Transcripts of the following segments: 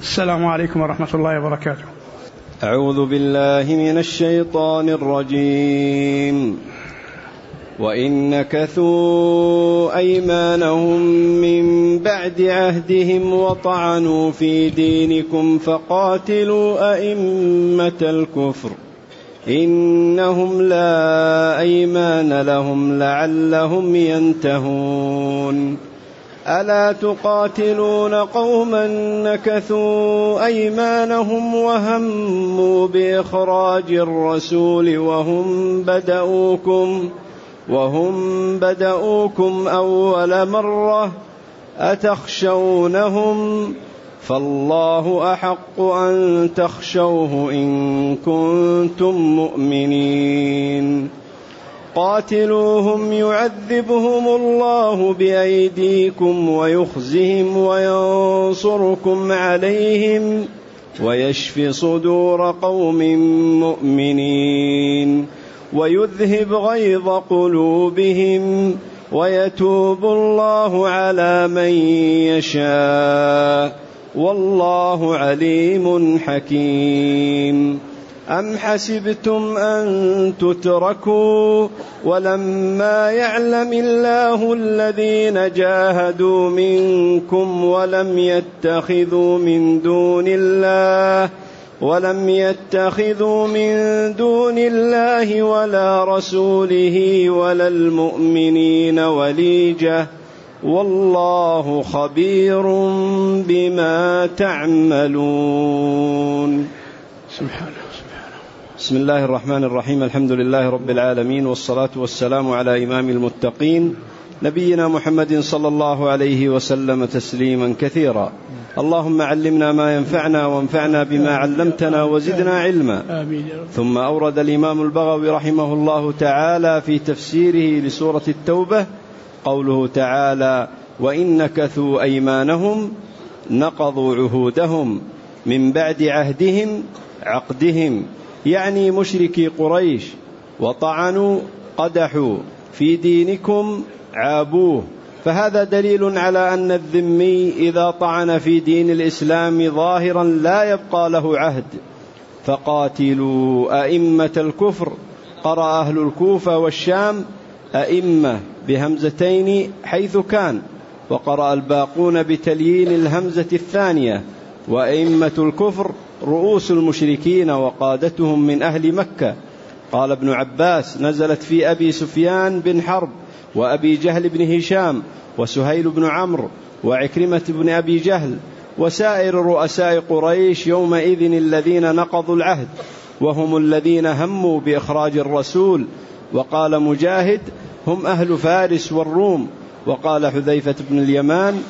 السلام عليكم ورحمة الله وبركاته. أعوذ بالله من الشيطان الرجيم. وإن نكثوا أيمانهم من بعد عهدهم وطعنوا في دينكم فقاتلوا أئمة الكفر إنهم لا أيمان لهم لعلهم ينتهون. ألا تقاتلون قوما نكثوا أيمانهم وهموا بإخراج الرسول وهم بدؤوكم أول مرة أتخشونهم فالله أحق أن تخشوه إن كنتم مؤمنين. قاتلوهم يعذبهم الله بأيديكم ويخزهم وينصركم عليهم ويشف صدور قوم مؤمنين ويذهب غيظ قلوبهم ويتوب الله على من يشاء والله عليم حكيم. أم حسبتم أن تتركوا ولما يعلم الله الذين جاهدوا منكم ولم يتخذوا من دون الله ولا رسوله ولا المؤمنين وليجة والله خبير بما تعملون. سبحانه. بسم الله الرحمن الرحيم. الحمد لله رب العالمين، والصلاة والسلام على إمام المتقين نبينا محمد صلى الله عليه وسلم تسليما كثيرا. اللهم علمنا ما ينفعنا وانفعنا بما علمتنا وزدنا علما. ثم أورد الإمام البغوي رحمه الله تعالى في تفسيره لسورة التوبة قوله تعالى: وإن نكثوا أيمانهم نقضوا عهودهم من بعد عقدهم، يعني مشركي قريش، وطعنوا قدحوا في دينكم عابوه. فهذا دليل على أن الذمي إذا طعن في دين الإسلام ظاهرا لا يبقى له عهد. فقاتلوا أئمة الكفر، قرأ أهل الكوفة والشام أئمة بهمزتين حيث كان، وقرأ الباقون بتليين الهمزة الثانية. وأئمة الكفر رؤوس المشركين وقادتهم من أهل مكة. قال ابن عباس: نزلت في أبي سفيان بن حرب وأبي جهل بن هشام وسهيل بن عمرو وعكرمة بن أبي جهل وسائر رؤساء قريش يومئذ الذين نقضوا العهد، وهم الذين هموا بإخراج الرسول. وقال مجاهد: هم أهل فارس والروم. وقال حذيفة بن اليمان: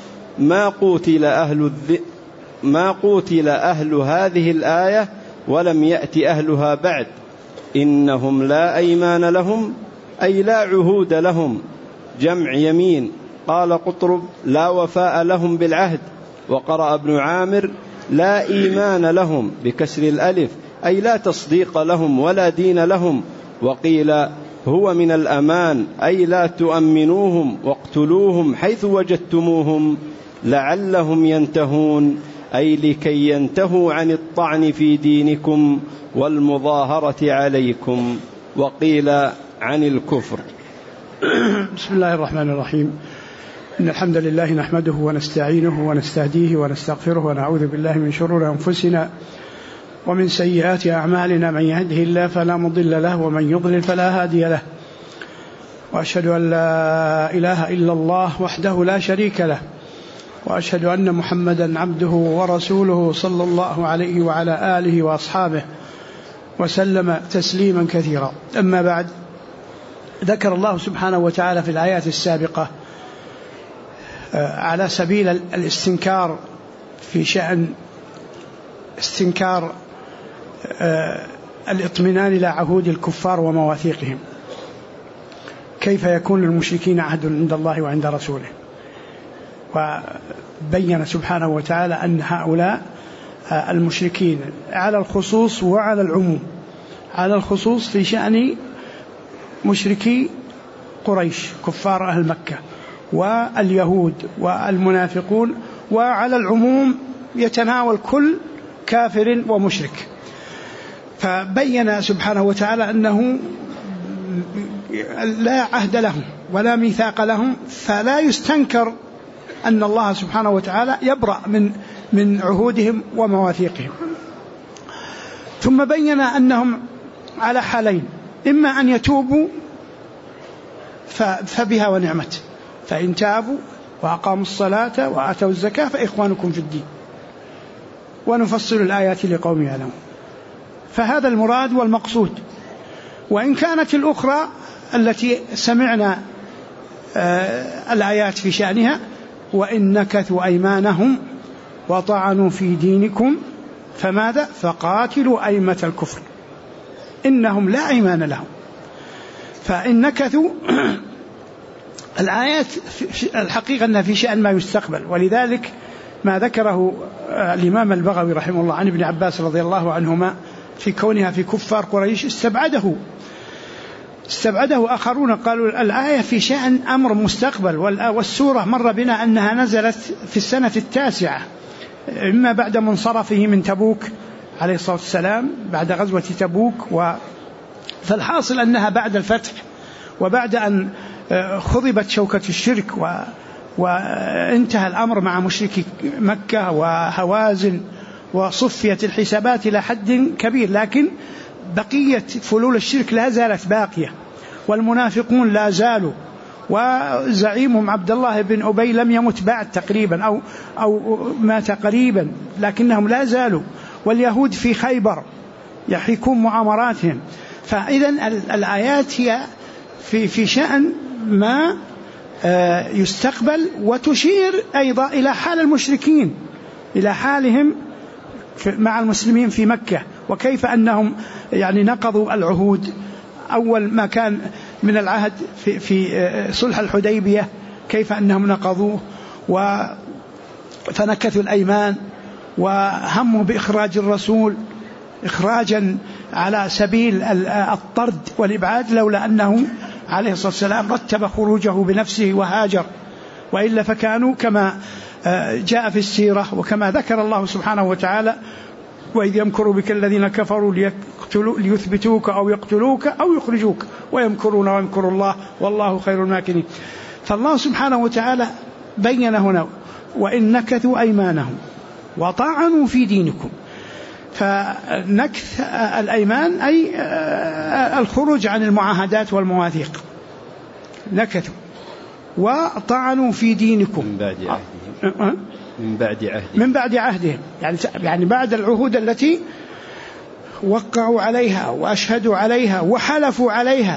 ما قوتل أهل هذه الآية ولم يأت أهلها بعد، إنهم لا أيمان لهم، أي لا عهود لهم، جمع يمين. قال قطرب: لا وفاء لهم بالعهد. وقرأ ابن عامر: لا إيمان لهم بكسر الألف، أي لا تصديق لهم ولا دين لهم. وقيل: هو من الأمان، أي لا تؤمنوهم واقتلوهم حيث وجدتموهم لعلهم ينتهون، أي لكي ينتهوا عن الطعن في دينكم والمظاهرة عليكم. وقيل: عن الكفر. بسم الله الرحمن الرحيم. إن الحمد لله نحمده ونستعينه ونستهديه ونستغفره ونعوذ بالله من شرور أنفسنا ومن سيئات أعمالنا، من يهده الله فلا مضل له ومن يضلل فلا هادي له. وأشهد أن لا إله إلا الله وحده لا شريك له، وأشهد أن محمدا عبده ورسوله صلى الله عليه وعلى آله وأصحابه وسلم تسليما كثيرا. أما بعد، ذكر الله سبحانه وتعالى في الآيات السابقة على سبيل الاستنكار في شأن استنكار الاطمئنان إلى عهود الكفار ومواثيقهم، كيف يكون للمشركين عهد عند الله وعند رسوله. وبين سبحانه وتعالى أن هؤلاء المشركين على الخصوص وعلى العموم. على الخصوص في شأن مشركي قريش كفار أهل مكة واليهود والمنافقون، وعلى العموم يتناول كل كافر ومشرك. فبين سبحانه وتعالى أنه لا عهد لهم ولا ميثاق لهم، فلا يستنكر أن الله سبحانه وتعالى يبرأ من عهودهم ومواثيقهم. ثم بين أنهم على حالين: إما أن يتوبوا فبها ونعمت، فإن تابوا وأقاموا الصلاة وآتوا الزكاة فإخوانكم في الدين، ونفصل الآيات لقوم يعلمون. فهذا المراد والمقصود. وإن كانت الأخرى التي سمعنا الآيات في شأنها: وإن نكثوا أيمانهم وطعنوا في دينكم فماذا؟ فقاتلوا أئمة الكفر إنهم لا أيمان لهم. فإن نكثوا الآيات الحقيقة أنها في شأن ما يستقبل، ولذلك ما ذكره الإمام البغوي رحمه الله عن ابن عباس رضي الله عنهما في كونها في كفار قريش استبعده آخرون، قالوا الآية في شأن أمر مستقبل، والسورة مر بنا أنها نزلت في السنة 9 إما بعد منصرفه من تبوك عليه الصلاة والسلام، بعد غزوة تبوك. فالحاصل أنها بعد الفتح وبعد أن خضبت شوكة الشرك وانتهى الأمر مع مشركي مكة وهوازن، وصفيت الحسابات إلى حد كبير، لكن بقية فلول الشرك لا زالت باقية، والمنافقون لا زالوا، وزعيمهم عبد الله بن أبي لم يمت بعد تقريبا أو مات قريبا، لكنهم لا زالوا، واليهود في خيبر يحيكون مؤامراتهم. فإذا الآيات هي في شأن ما يستقبل، وتشير أيضا إلى حال المشركين، إلى حالهم مع المسلمين في مكة، وكيف أنهم يعني نقضوا العهود. أول ما كان من العهد في صلح الحديبية كيف أنهم نقضوه فنكثوا الأيمان، وهموا بإخراج الرسول إخراجا على سبيل الطرد والإبعاد، لولا أنه عليه الصلاة والسلام رتب خروجه بنفسه وهاجر، وإلا فكانوا كما جاء في السيرة وكما ذكر الله سبحانه وتعالى: وإذ يمكر بك الذين كفروا ليثبتوك أو يقتلوك أو يخرجوك ويمكرون ويمكر الله والله خير الماكرين. فالله سبحانه وتعالى بين هنا: وإن نكثوا أيمانهم وطعنوا في دينكم. فنكث الأيمان أي الخروج عن المعاهدات والمواثيق، نكثوا وطعنوا في دينكم من بعد عهدهم يعني بعد العهود التي وقعوا عليها وأشهدوا عليها وحلفوا عليها.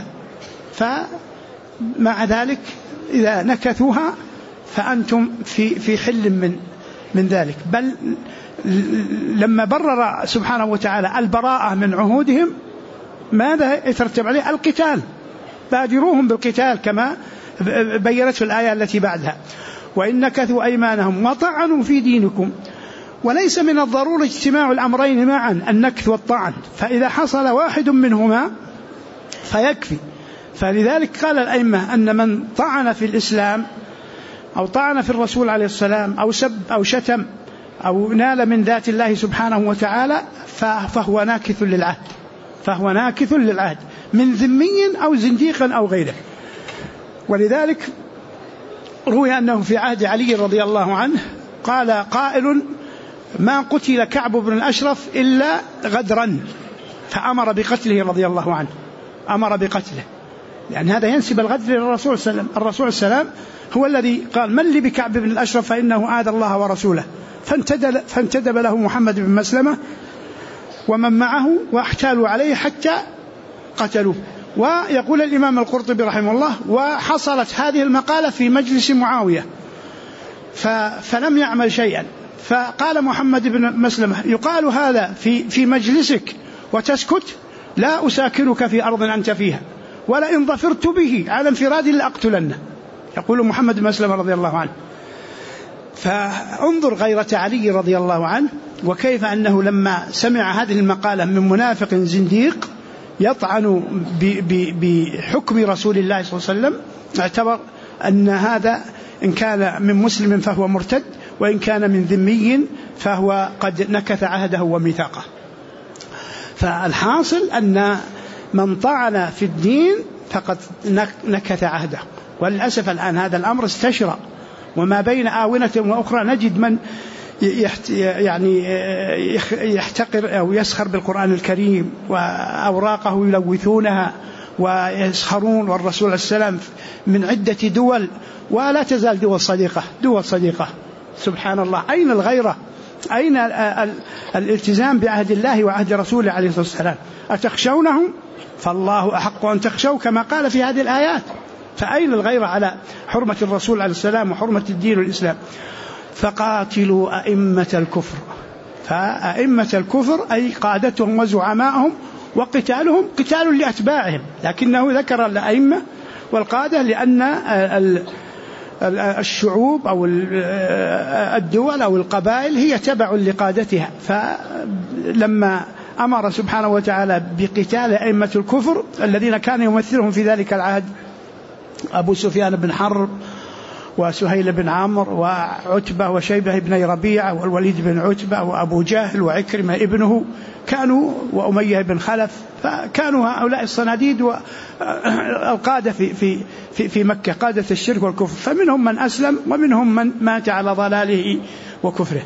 فمع ذلك إذا نكثوها فأنتم في حل من ذلك. بل لما برر سبحانه وتعالى البراءة من عهودهم ماذا يترتب عليه؟ القتال، بادروهم بالقتال كما بيّنت في الآية التي بعدها: وإن نكثوا أيمانهم وطعنوا في دينكم. وليس من الضروري اجتماع الأمرين معا، النكث والطعن، فإذا حصل واحد منهما فيكفي. فلذلك قال الأئمة أن من طعن في الإسلام أو طعن في الرسول عليه السلام أو سب أو شتم أو نال من ذات الله سبحانه وتعالى فهو ناكث للعهد من ذمي أو زنديق أو غيره. ولذلك روي أنه في عهد علي رضي الله عنه قال قائل: ما قتل كعب بن الأشرف إلا غدرا، فأمر بقتله رضي الله عنه، أمر بقتله، لأن هذا ينسب الغدر للرسول صلى الله عليه وسلم. الرسول صلى الله عليه وسلم هو الذي قال: من لي بكعب بن الأشرف فإنه آذى الله ورسوله، فانتدب له محمد بن مسلمة ومن معه واحتالوا عليه حتى قتلوه. ويقول الإمام القرطبي رحمه الله: وحصلت هذه المقالة في مجلس معاوية فلم يعمل شيئا، فقال محمد بن مسلمة: يقال هذا في مجلسك وتسكت؟ لا أساكنك في أرض أنت فيها، ولئن ظفرت به على انفراد لأقتلنه. يقول محمد بن مسلمة رضي الله عنه. فانظر غيرة علي رضي الله عنه، وكيف أنه لما سمع هذه المقالة من منافق زنديق يطعن بحكم رسول الله صلى الله عليه وسلم، اعتبر أن هذا إن كان من مسلم فهو مرتد، وإن كان من ذمي فهو قد نكث عهده وميثاقه. فالحاصل أن من طعن في الدين فقد نكث عهده. وللأسف الآن هذا الأمر استشرى، وما بين آونة وأخرى نجد من يعني يحتقر أو يسخر بالقرآن الكريم وأوراقه يلوثونها ويسخرون، والرسول عليه السلام من عدة دول ولا تزال دول صديقة. سبحان الله، أين الغيرة؟ أين الالتزام بعهد الله وعهد رسوله عليه الصلاة والسلام؟ أتخشونهم؟ فالله أحق أن تخشوا كما قال في هذه الآيات. فأين الغيرة على حرمة الرسول عليه السلام وحرمة الدين والإسلام؟ فقاتلوا أئمة الكفر. فأئمة الكفر أي قادتهم وزعمائهم، وقتالهم قتال لأتباعهم، لكنه ذكر الأئمة والقادة لأن الشعوب أو الدول أو القبائل هي تبع لقادتها. فلما أمر سبحانه وتعالى بقتال أئمة الكفر الذين كان يمثلهم في ذلك العهد أبو سفيان بن حرب وسهيل بن عمرو وعتبة وشيبة بن ربيعة والوليد بن عتبة وأبو جهل وعكرمة ابنه كانوا وأمية بن خلف، فكانوا هؤلاء الصناديد والقادة في مكة، قادة الشرك والكفر. فمنهم من أسلم ومنهم من مات على ضلاله وكفره.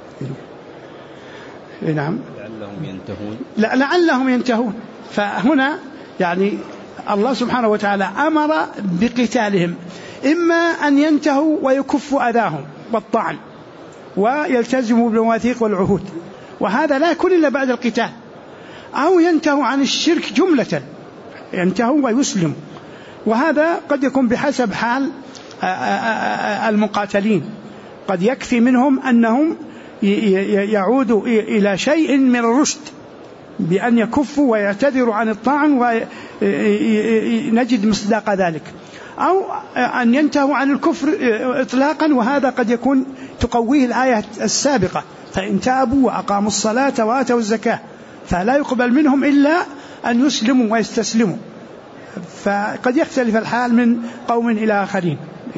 نعم، لعلهم ينتهون. فهنا يعني الله سبحانه وتعالى أمر بقتالهم، إما أن ينتهوا ويكفوا أذاهم والطعن ويلتزموا بالمواثيق والعهود، وهذا لا يكون إلا بعد القتال، أو ينتهوا عن الشرك جملة، ينتهوا ويسلموا. وهذا قد يكون بحسب حال المقاتلين، قد يكفي منهم أنهم يعودوا إلى شيء من الرشد بأن يكفوا ويعتذروا عن الطعن ونجد مصداق ذلك، أو أن ينتهوا عن الكفر إطلاقا، وهذا قد يكون تقويه الآية السابقة: فإن تابوا وأقاموا الصلاة وآتوا الزكاة فلا يقبل منهم إلا أن يسلموا ويستسلموا. فقد يختلف الحال من قوم إلى آخرين.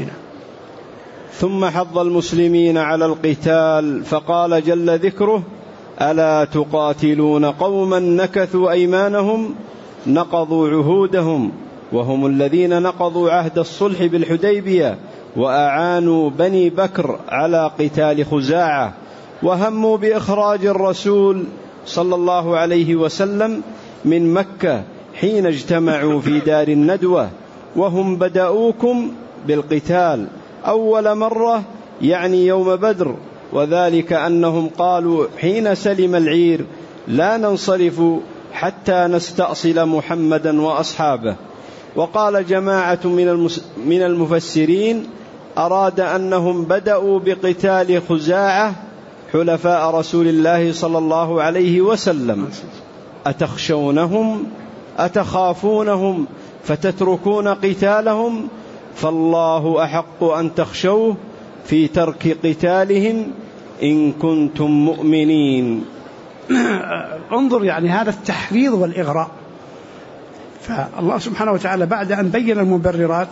ثم حض المسلمين على القتال فقال جل ذكره: ألا تقاتلون قوما نكثوا أيمانهم نقضوا عهودهم وهم الذين نقضوا عهد الصلح بالحديبية وأعانوا بني بكر على قتال خزاعة وهموا بإخراج الرسول صلى الله عليه وسلم من مكة حين اجتمعوا في دار الندوة، وهم بدأوكم بالقتال أول مرة يعني يوم بدر، وذلك أنهم قالوا حين سلم العير: لا ننصرف حتى نستأصل محمدا وأصحابه. وقال جماعة من المفسرين: أراد أنهم بدأوا بقتال خزاعة حلفاء رسول الله صلى الله عليه وسلم. أتخشونهم أتخافونهم فتتركون قتالهم؟ فالله أحق أن تخشوه في ترك قتالهم إن كنتم مؤمنين. انظر يعني هذا التحريض والإغراء. فالله سبحانه وتعالى بعد أن بين المبررات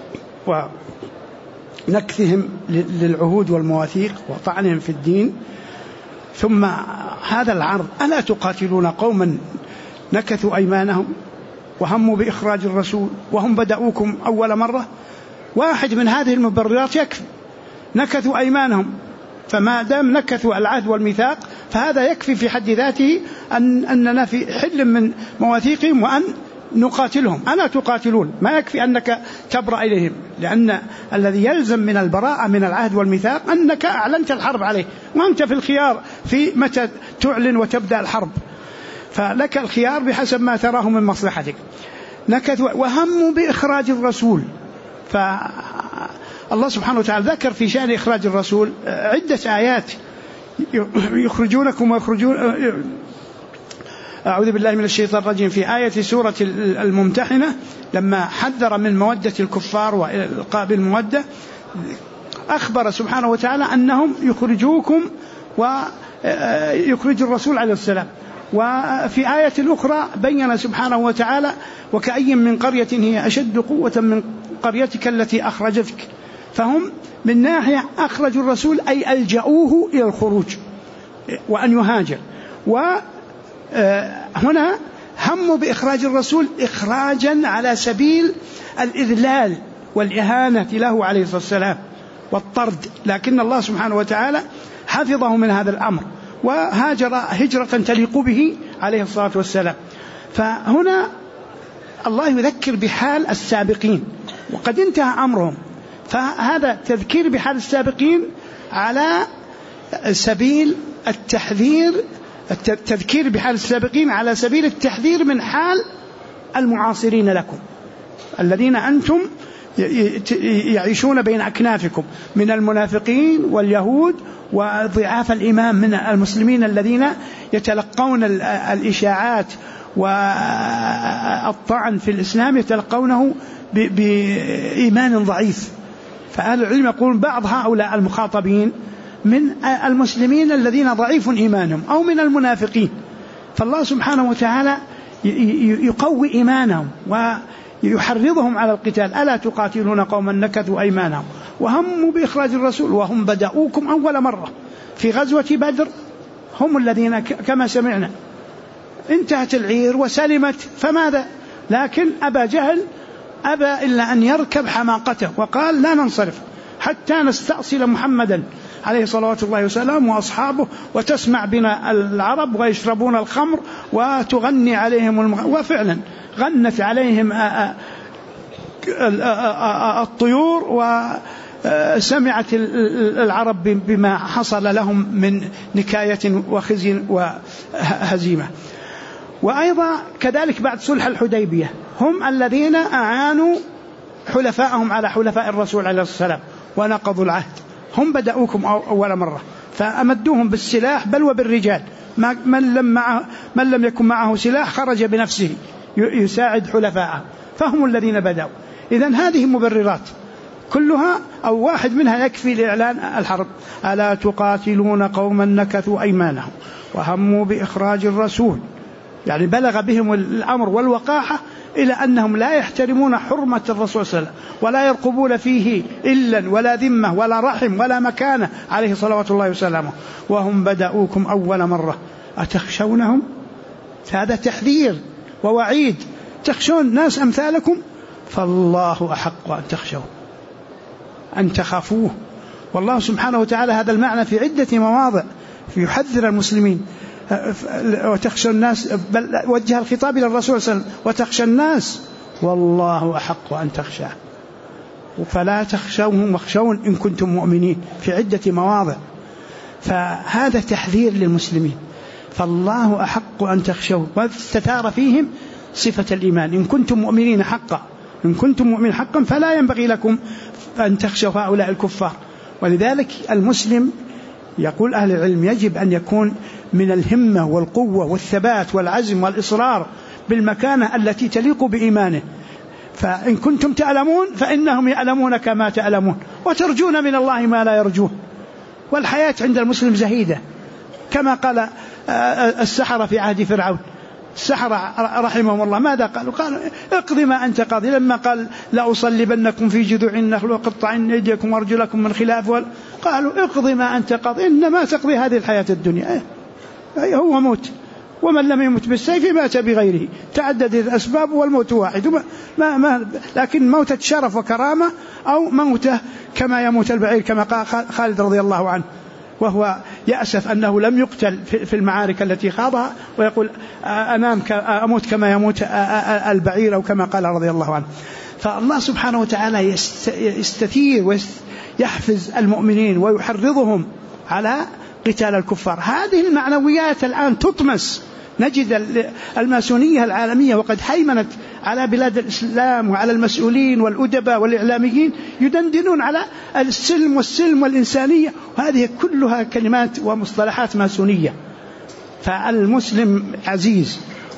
ونكثهم للعهود والمواثيق وطعنهم في الدين، ثم هذا العرض: ألا تقاتلون قوما نكثوا أيمانهم وهموا بإخراج الرسول وهم بدأوكم أول مرة. واحد من هذه المبررات يكفي، نكثوا أيمانهم، فما دام نكثوا العهد والميثاق فهذا يكفي في حد ذاته أننا في حل من مواثيقهم وأن نقاتلهم. ألا تقاتلون، ما يكفي أنك تبرأ إليهم، لأن الذي يلزم من البراءة من العهد والميثاق أنك أعلنت الحرب عليه، وأنت في الخيار في متى تعلن وتبدأ الحرب، فلك الخيار بحسب ما تراه من مصلحتك. نكثوا وهموا بإخراج الرسول. فالله سبحانه وتعالى ذكر في شأن إخراج الرسول عدة آيات: يخرجونكم ويخرجون، أعوذ بالله من الشيطان الرجيم، في آية سورة الممتحنة لما حذر من مودة الكفار وإلقاء بالمودة أخبر سبحانه وتعالى أنهم يخرجوكم ويخرج الرسول عليه السلام. وفي آية أخرى بين سبحانه وتعالى: وكأي من قرية هي أشد قوة من قريتك التي أخرجتك. فهم من ناحية أخرجوا الرسول أي ألجأوه إلى الخروج، وأن يهاجر. وهنا هموا بإخراج الرسول إخراجا على سبيل الإذلال والإهانة له عليه الصلاة والسلام والطرد، لكن الله سبحانه وتعالى حفظه من هذا الأمر وهاجر هجرة تليق به عليه الصلاة والسلام. فهنا الله يذكر بحال السابقين وقد انتهى أمرهم، فهذا تذكير بحال السابقين على سبيل التحذير، التذكير بحال السابقين على سبيل التحذير من حال المعاصرين لكم الذين أنتم يعيشون بين أكنافكم من المنافقين واليهود وضعاف الإيمان من المسلمين الذين يتلقون الإشاعات والطعن في الإسلام يتلقونه بإيمان ضعيف. فأهل العلم يقولون بعض هؤلاء المخاطبين من المسلمين الذين ضعيف إيمانهم أو من المنافقين، فالله سبحانه وتعالى يقوي إيمانهم ويحرضهم على القتال. ألا تقاتلون قوما نكثوا أيمانهم وهموا بإخراج الرسول وهم بدأوكم أول مرة. في غزوة بدر هم الذين كما سمعنا انتهت العير وسلمت، فماذا؟ لكن أبا جهل أبى إلا أن يركب حماقته وقال لا ننصرف حتى نستأصل محمدا عليه صلوات الله وسلامه وأصحابه وتسمع بنا العرب ويشربون الخمر وتغني عليهم وفعلا غنت عليهم الطيور وسمعت العرب بما حصل لهم من نكاية وخزي وهزيمة. وأيضا كذلك بعد صلح الحديبية هم الذين أعانوا حلفاءهم على حلفاء الرسول عليه الصلاة والسلام ونقضوا العهد، هم بدأوكم أول مرة فأمدوهم بالسلاح بل وبالرجال، من لم يكن معه سلاح خرج بنفسه يساعد حلفاءه، فهم الذين بدأوا. إذن هذه مبررات كلها أو واحد منها يكفي لإعلان الحرب. ألا تقاتلون قوما نكثوا أيمانهم وهموا بإخراج الرسول، يعني بلغ بهم الأمر والوقاحة إلى أنهم لا يحترمون حرمة الرسول صلى الله عليه وسلم ولا يرقبون فيه إلا ولا ذمة ولا رحم ولا مكانة عليه صلوات الله وسلامه، وهم بدأوكم أول مرة أتخشونهم؟ هذا تحذير ووعيد، تخشون ناس أمثالكم فالله أحق أن تخشوه أن تخافوه. والله سبحانه وتعالى هذا المعنى في عدة مواضع يحذر المسلمين. وتخشى الناس بل وجه الخطاب إلى الرسول صلى الله عليه وسلم وتخشى الناس والله أحق أن تخشاه فلا تخشوهم واخشون إن كنتم مؤمنين في عدة مواضع. فهذا تحذير للمسلمين، فالله أحق أن تخشوه، واستثار فيهم صفة الإيمان إن كنتم مؤمنين حقا، إن كنتم مؤمنين حقا فلا ينبغي لكم أن تخشوا هؤلاء الكفار. ولذلك المسلم يقول أهل العلم يجب أن يكون من الهمة والقوة والثبات والعزم والإصرار بالمكانة التي تليق بإيمانه. فإن كنتم تعلمون فإنهم يعلمون كما تعلمون وترجون من الله ما لا يرجون. والحياة عند المسلم زهيدة كما قال السحرة في عهد فرعون. السحرة رحمهم الله ماذا قالوا؟ قالوا اقض ما أنت قاضي، لما قال لأصلبنكم في جذوع النخل وقطعن أيديكم وأرجلكم من خلاف قالوا اقض ما أنت قاضي إنما تقضي هذه الحياة الدنيا، هو موت، ومن لم يمت بالسيف مات بغيره، تعددت الأسباب والموت واحد، لكن موتة شرف وكرامة أو موتة كما يموت البعير كما قال خالد رضي الله عنه، وهو يأسف أنه لم يقتل في المعارك التي خاضها، ويقول أموت كما يموت البعير أو كما قال رضي الله عنه. فالله سبحانه وتعالى يستثير ويحفز المؤمنين ويحرضهم على قتال الكفار. هذه المعنويات الآن تطمس، نجد الماسونية العالمية وقد هيمنت على بلاد الإسلام وعلى المسؤولين والأدباء والإعلاميين يدندنون على السلم والسلم والإنسانية، وهذه كلها كلمات ومصطلحات ماسونية. فالمسلم عزيز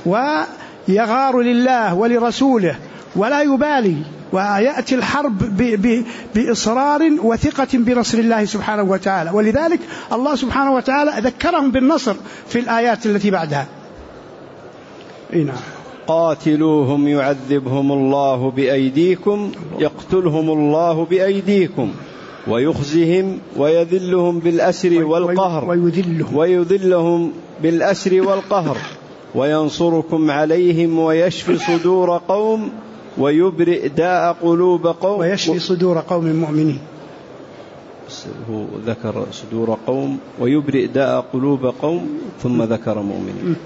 ويغار لله ولرسوله ولا يبالي، ويأتي الحرب بإصرار وثقة بنصر الله سبحانه وتعالى. ولذلك الله سبحانه وتعالى ذكرهم بالنصر في الآيات التي بعدها. قاتلوهم يعذبهم الله بأيديكم يقتلهم الله بأيديكم ويخزهم ويذلهم بالأسر والقهر ويذلهم بالأسر والقهر وينصركم عليهم ويشفي صدور قوم ويبرئ داء قلوب قوم ويشفي صدور قوم مؤمنين. هو ذكر صدور قوم ويبرئ داء قلوب قوم ثم ذكر مؤمنين.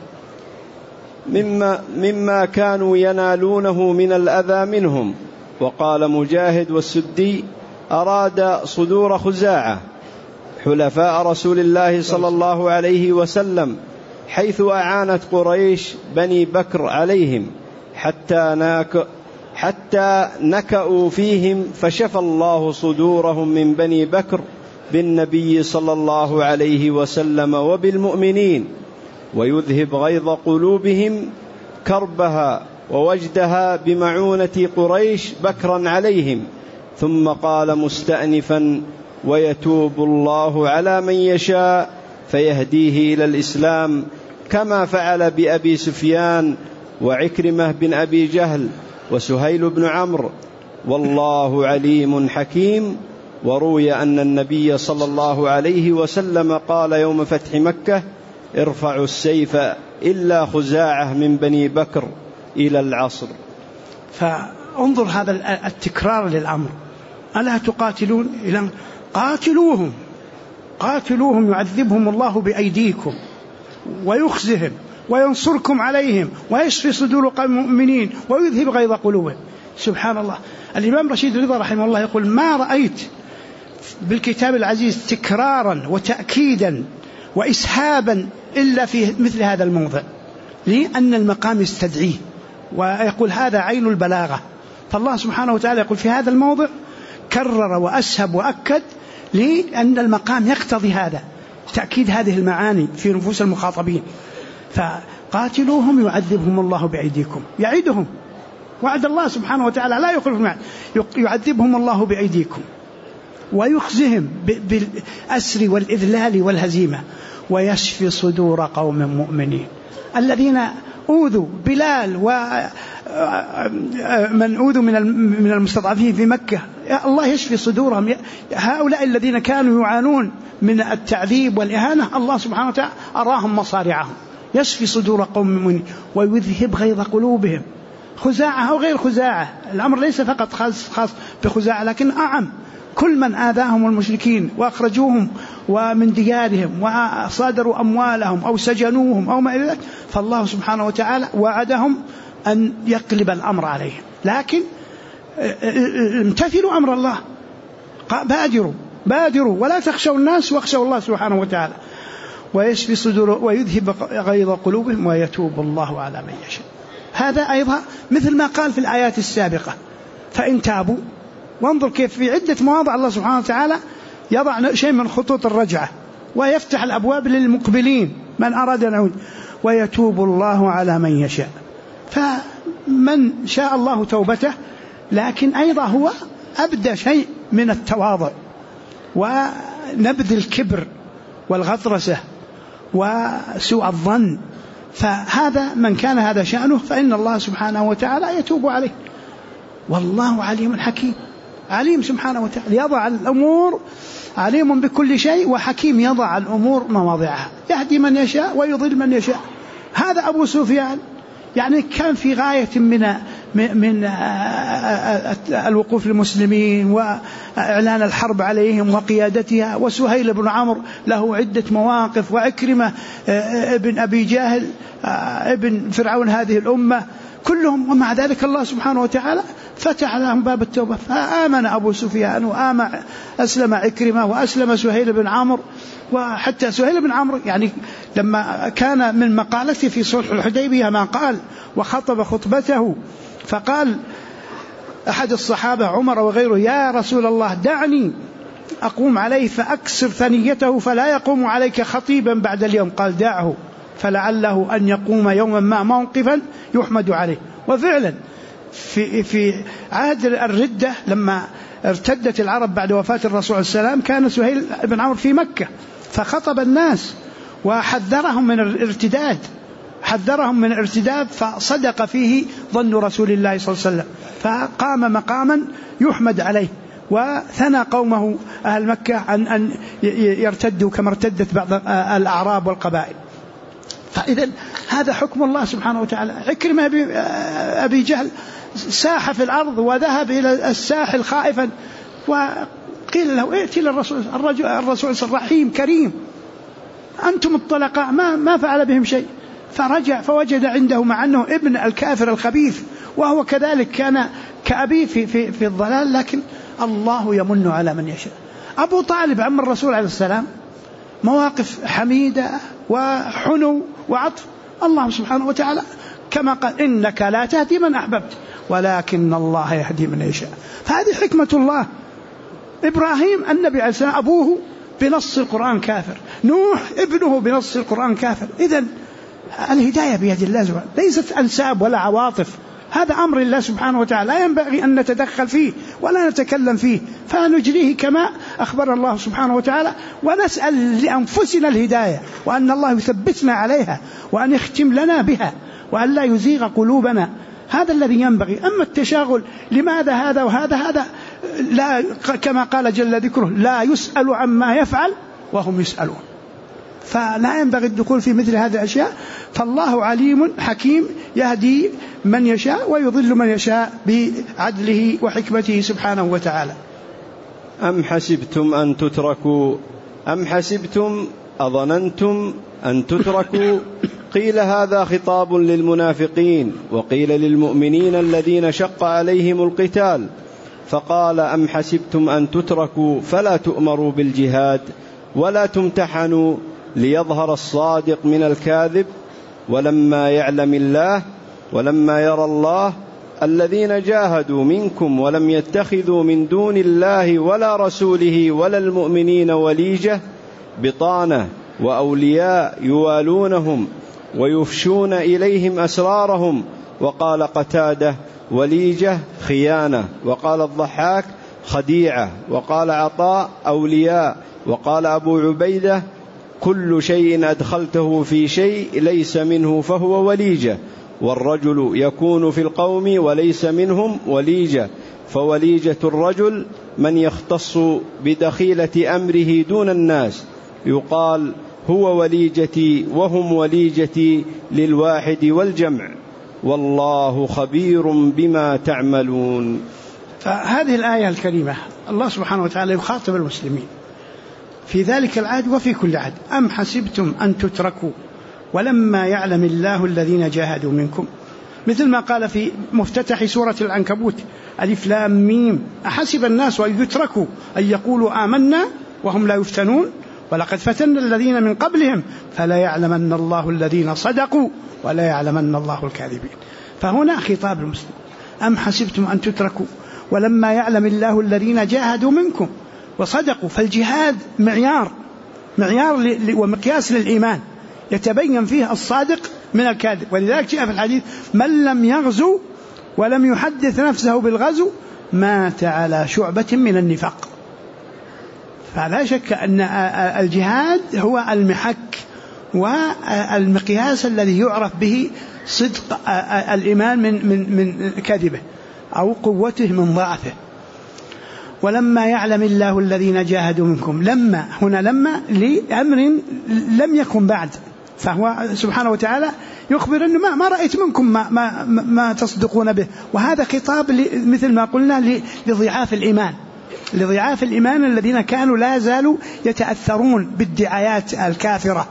مما كانوا ينالونه من الأذى منهم. وقال مجاهد والسدي أراد صدور خزاعة حلفاء رسول الله صلى الله عليه وسلم، حيث أعانت قريش بني بكر عليهم حتى نكأوا فيهم، فشفى الله صدورهم من بني بكر بالنبي صلى الله عليه وسلم وبالمؤمنين، ويذهب غيظ قلوبهم كربها ووجدها بمعونة قريش بكرا عليهم. ثم قال مستأنفا: ويتوب الله على من يشاء فيهديه إلى الإسلام، كما فعل بأبي سفيان وعكرمة بن أبي جهل وسهيل بن عمرو، والله عليم حكيم. وروي أن النبي صلى الله عليه وسلم قال يوم فتح مكة: ارفعوا السيف إلا خزاعة من بني بكر إلى العصر. فانظر هذا التكرار للأمر: ألا تقاتلون؟ إلى قاتلوهم يعذبهم الله بأيديكم ويخزهم وينصركم عليهم ويشفي صدور قوم مؤمنين ويذهب غيظ قلوبهم. سبحان الله. الإمام رشيد رضا رحمه الله يقول: ما رأيت بالكتاب العزيز تكرارا وتأكيدا وإسهابا إلا في مثل هذا الموضع، لأن المقام يستدعيه، ويقول هذا عين البلاغة. فالله سبحانه وتعالى يقول في هذا الموضع كرر وأسهب وأكد، لأن المقام يقتضي هذا، تأكيد هذه المعاني في نفوس المخاطبين. فقاتلوهم يعذبهم الله بأيديكم، يعيدهم وعد الله سبحانه وتعالى لا يخلف المعد، يعذبهم الله بأيديكم ويخزهم بالأسر والإذلال والهزيمة، ويشفي صدور قوم مؤمنين الذين أوذوا، بلال ومن أوذوا من المستضعفين في مكة، الله يشفي صدورهم. هؤلاء الذين كانوا يعانون من التعذيب والإهانة الله سبحانه وتعالى أراهم مصارعهم، يشفي صدور قوم مؤمنين ويذهب غيظ قلوبهم. خزاعة أو غير خزاعة، الأمر ليس فقط خاص بخزاعة، لكن أعم كل من آذاهم المشركين وأخرجوهم ومن ديارهم وصادروا أموالهم أو سجنوهم أو ما إلى ذلك، فالله سبحانه وتعالى وعدهم أن يقلب الأمر عليهم. لكن امتثلوا أمر الله، بادروا ولا تخشوا الناس واخشوا الله سبحانه وتعالى، ويشفي صدور ويذهب غيظ قلوبهم ويتوب الله على من يشاء. هذا أيضا مثل ما قال في الآيات السابقة: فإن تابوا. وانظر كيف في عدة مواضع الله سبحانه وتعالى يضع شيء من خطوط الرجعة ويفتح الأبواب للمقبلين من أراد أن يعود، ويتوب الله على من يشاء. فمن شاء الله توبته، لكن أيضا هو أبدى شيء من التواضع ونبذ الكبر والغطرسة وسوء الظن. فهذا من كان هذا شأنه فإن الله سبحانه وتعالى يتوب عليه، والله عليم حكيم. عليم سبحانه وتعالى يضع الأمور، عليم بكل شيء، وحكيم يضع الأمور مواضعها، يهدي من يشاء ويضل من يشاء. هذا أبو سفيان يعني كان في غاية من الوقوف للمسلمين وإعلان الحرب عليهم وقيادتها. وسهيل بن عمرو له عدة مواقف، وعكرمة ابن أبي جهل ابن فرعون هذه الأمة كلهم، ومع ذلك الله سبحانه وتعالى فتح لهم باب التوبة، فآمن أبو سفيان أسلم عكرمة وأسلم سهيل بن عمرو. وحتى سهيل بن عمرو يعني لما كان من مقالته في صلح الحديبية ما قال وخطب خطبته، فقال أحد الصحابة عمر وغيره: يا رسول الله دعني أقوم عليه فأكسر ثنيته فلا يقوم عليك خطيبا بعد اليوم. قال: دعه فلعله أن يقوم يوما ما موقفا يحمد عليه. وفعلا في عهد الردة لما ارتدت العرب بعد وفاة الرسول صلى الله عليه وسلم، كان سهيل بن عمرو في مكة فخطب الناس وحذرهم من الارتداد، فصدق فيه ظن رسول الله صلى الله عليه وسلم، فقام مقاما يحمد عليه. وثنى قومه أهل مكة أن يرتدوا كما ارتدت بعض الأعراب والقبائل. فإذا هذا حكم الله سبحانه وتعالى. عكرمة أبي جهل ساح في الأرض وذهب إلى الساحل خائفا، وقيل له ائتي للرسول، الرسول رحيم كريم، أنتم الطلقاء ما فعل بهم شيء. فرجع فوجد عنده مع أنه ابن الكافر الخبيث وهو كذلك كان كأبيه في الضلال، لكن الله يمن على من يشاء. أبو طالب عم الرسول عليه السلام مواقف حميدة وحنو وعطف. الله سبحانه وتعالى كما قال إنك لا تهدي من أحببت ولكن الله يهدي من يشاء. فهذه حكمة الله. إبراهيم النبي عليه السلام أبوه بنص القرآن كافر، نوح ابنه بنص القرآن كافر. إذن الهداية بيد الله سبحانه، ليست أنساب ولا عواطف، هذا أمر الله سبحانه وتعالى لا ينبغي أن نتدخل فيه ولا نتكلم فيه، فنجريه كما أخبر الله سبحانه وتعالى، ونسأل لأنفسنا الهداية وأن الله يثبتنا عليها وأن يختم لنا بها وأن لا يزيغ قلوبنا. هذا الذي ينبغي. أما التشاغل لماذا هذا وهذا، هذا لا، كما قال جل ذكره لا يسأل عما يفعل وهم يسألون. فلا ينبغي الدخول في مثل هذه الأشياء. فالله عليم حكيم يهدي من يشاء ويضل من يشاء بعدله وحكمته سبحانه وتعالى. أم حسبتم أظننتم أن تتركوا قيل هذا خطاب للمنافقين وقيل للمؤمنين الذين شق عليهم القتال، فقال أم حسبتم أن تتركوا فلا تؤمروا بالجهاد ولا تمتحنوا ليظهر الصادق من الكاذب ولما يرى الله الذين جاهدوا منكم ولم يتخذوا من دون الله ولا رسوله ولا المؤمنين وليجة بطانة وأولياء يوالونهم ويفشون إليهم أسرارهم. وقال قتادة وليجة خيانة، وقال الضحاك خديعة، وقال عطاء أولياء، وقال أبو عبيدة كل شيء أدخلته في شيء ليس منه فهو وليجة، والرجل يكون في القوم وليس منهم وليجة، فوليجة الرجل من يختص بدخيلة أمره دون الناس، يقال هو وليجتي وهم وليجتي للواحد والجمع، والله خبير بما تعملون. فهذه الآية الكريمة الله سبحانه وتعالى يخاطب المسلمين في ذلك العهد وفي كل عهد. أم حسبتم أن تتركوا ولما يعلم الله الذين جاهدوا منكم، مثل ما قال في مفتتح سورة العنكبوت ألف لام ميم أحسب الناس أن يتركوا أن يقولوا آمنا وهم لا يفتنون ولقد فتنا الذين من قبلهم فلا يعلمن الله الذين صدقوا ولا يعلمن الله الكاذبين. فهنا خطاب المسلم. أم حسبتم أن تتركوا ولما يعلم الله الذين جاهدوا منكم وصدقوا. فالجهاد معيار ومقياس للإيمان يتبين فيه الصادق من الكاذب. ولذلك جاء في الحديث من لم يغزو ولم يحدث نفسه بالغزو مات على شعبة من النفاق. فلا شك أن الجهاد هو المحك والمقياس الذي يعرف به صدق الإيمان من كذبه أو قوته من ضعفه. ولما يعلم الله الذين جاهدوا منكم، لما هنا لما لأمر لم يكن بعد، فهو سبحانه وتعالى يخبر أنه ما رأيت منكم ما تصدقون به. وهذا خطاب مثل ما قلنا لضعاف الإيمان الذين كانوا لا زالوا يتأثرون بالدعايات الكافرة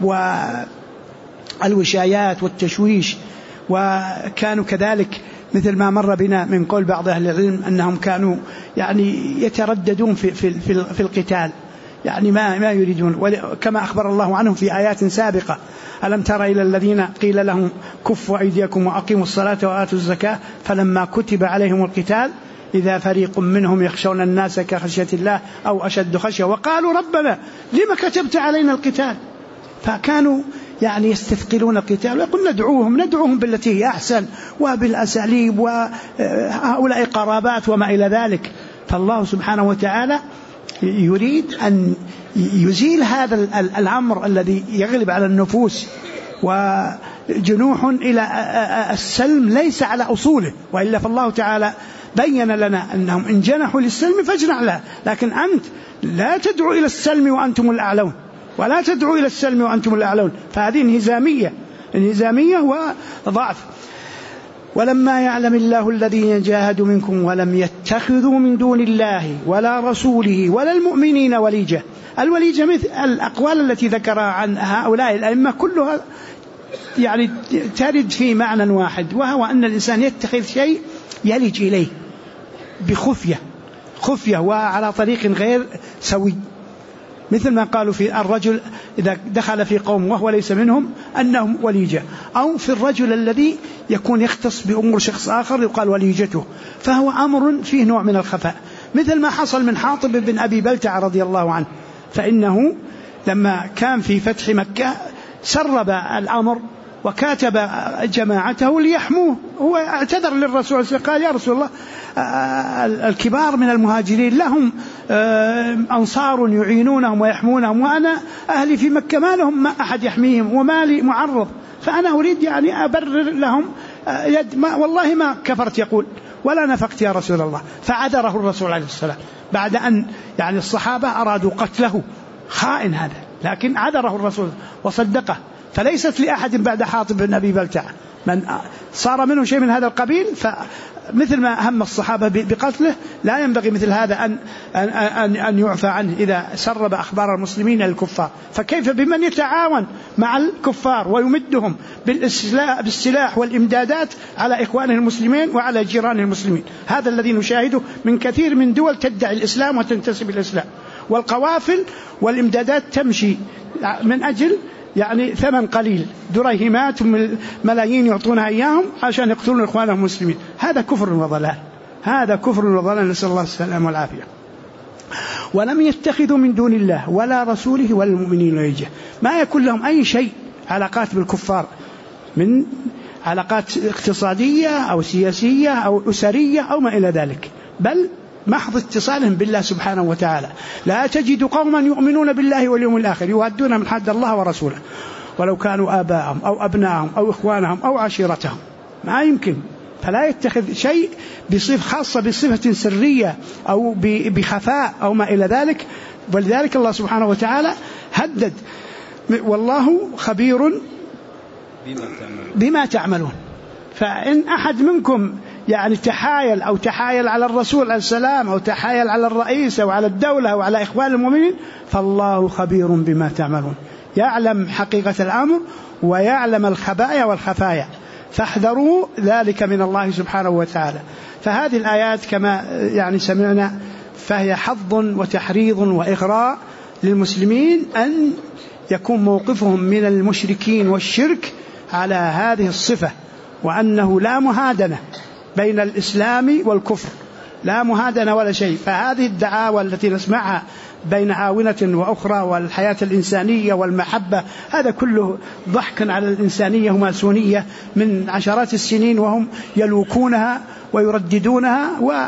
والوشايات والتشويش، وكانوا كذلك مثل ما مر بنا من قول بعض أهل العلم أنهم كانوا يعني يترددون في القتال، يعني ما يريدون، كما أخبر الله عنهم في آيات سابقة. ألم تر إلى الذين قيل لهم كفوا أيديكم وأقيموا الصلاة وآتوا الزكاة فلما كتب عليهم القتال إذا فريق منهم يخشون الناس كخشية الله أو أشد خشية وقالوا ربنا لما كتبت علينا القتال. فكانوا يعني يستثقلون القتال ويقول ندعوهم بالتي هي أحسن وبالأساليب وهؤلاء قرابات وما إلى ذلك. فالله سبحانه وتعالى يريد أن يزيل هذا الأمر الذي يغلب على النفوس وجنوح إلى السلم ليس على أصوله، وإلا فالله تعالى بين لنا أنهم إن جنحوا للسلم فاجنح له، لكن أنت لا تدعو إلى السلم وأنتم الأعلون، ولا تدعو إلى السلم وأنتم الأعلون، فهذه انهزامية وضعف. ولما يعلم الله الذين جاهدوا منكم ولم يتخذوا من دون الله ولا رسوله ولا المؤمنين وليجة. الوليجة مثل الأقوال التي ذكرها عن هؤلاء الأئمة كلها يعني ترد في معنى واحد، وهو أن الإنسان يتخذ شيء يلج إليه خفية وعلى طريق غير سوي، مثل ما قالوا في الرجل إذا دخل في قوم وهو ليس منهم أنهم وليجة، أو في الرجل الذي يكون يختص بأمور شخص آخر يقال وليجته، فهو أمر فيه نوع من الخفاء، مثل ما حصل من حاطب بن أبي بلتع رضي الله عنه، فإنه لما كان في فتح مكة سرب الأمر وكاتب جماعته ليحموه، هو اعتذر للرسول قال يا رسول الله الكبار من المهاجرين لهم أنصار يعينونهم ويحمونهم، وأنا أهلي في مكة ما لهم ما أحد يحميهم ومالي معرض، فأنا أريد يعني أبرر لهم والله ما كفرت يقول ولا نفقت يا رسول الله. فعذره الرسول عليه السلام بعد أن يعني الصحابة أرادوا قتله، خائن هذا، لكن عذره الرسول وصدقه. فليست لأحد بعد حاطب بن أبي بلتع من صار منه شيء من هذا القبيل، فمثل ما هم الصحابة بقتله لا ينبغي مثل هذا أن يعفى عنه إذا سرب أخبار المسلمين للكفار، فكيف بمن يتعاون مع الكفار ويمدهم بالسلاح والإمدادات على إخوانه المسلمين وعلى جيران المسلمين. هذا الذي نشاهده من كثير من دول تدعي الإسلام وتنتسب الإسلام، والقوافل والإمدادات تمشي من أجل يعني ثمن قليل، دريهمات ملايين يعطونها إياهم عشان يقتلون إخوانهم المسلمين. هذا كفر وضلال، نسأل الله السلامة والعافية. ولم يتخذوا من دون الله ولا رسوله ولا المؤمنين وليجة، ما يكون لهم أي شيء علاقات بالكفار من علاقات اقتصادية أو سياسية أو أسرية أو ما إلى ذلك، بل محض اتصالهم بالله سبحانه وتعالى. لا تجد قوما يؤمنون بالله واليوم الآخر يوادون من حد الله ورسوله ولو كانوا آباءهم أو أبناءهم أو إخوانهم أو عشيرتهم، ما يمكن. فلا يتخذ شيء بصفة خاصة بصفة سرية أو بخفاء أو ما إلى ذلك. ولذلك الله سبحانه وتعالى هدد والله خبير بما تعملون. فإن أحد منكم يعني تحايل على الرسول عليه السلام أو تحايل على الرئيس أو على الدولة أو على إخوان المؤمنين فالله خبير بما تعملون، يعلم حقيقة الأمر ويعلم الخبايا والخفايا، فاحذروا ذلك من الله سبحانه وتعالى. فهذه الآيات كما يعني سمعنا فهي حظ وتحريض وإغراء للمسلمين أن يكون موقفهم من المشركين والشرك على هذه الصفة، وأنه لا مهادنة بين الإسلام والكفر، لا مهادنة ولا شيء. فهذه الدعاوى التي نسمعها بين عاونة وأخرى والحياة الإنسانية والمحبة، هذا كله ضحك على الإنسانية وماسونية من عشرات السنين، وهم يلوكونها ويرددونها،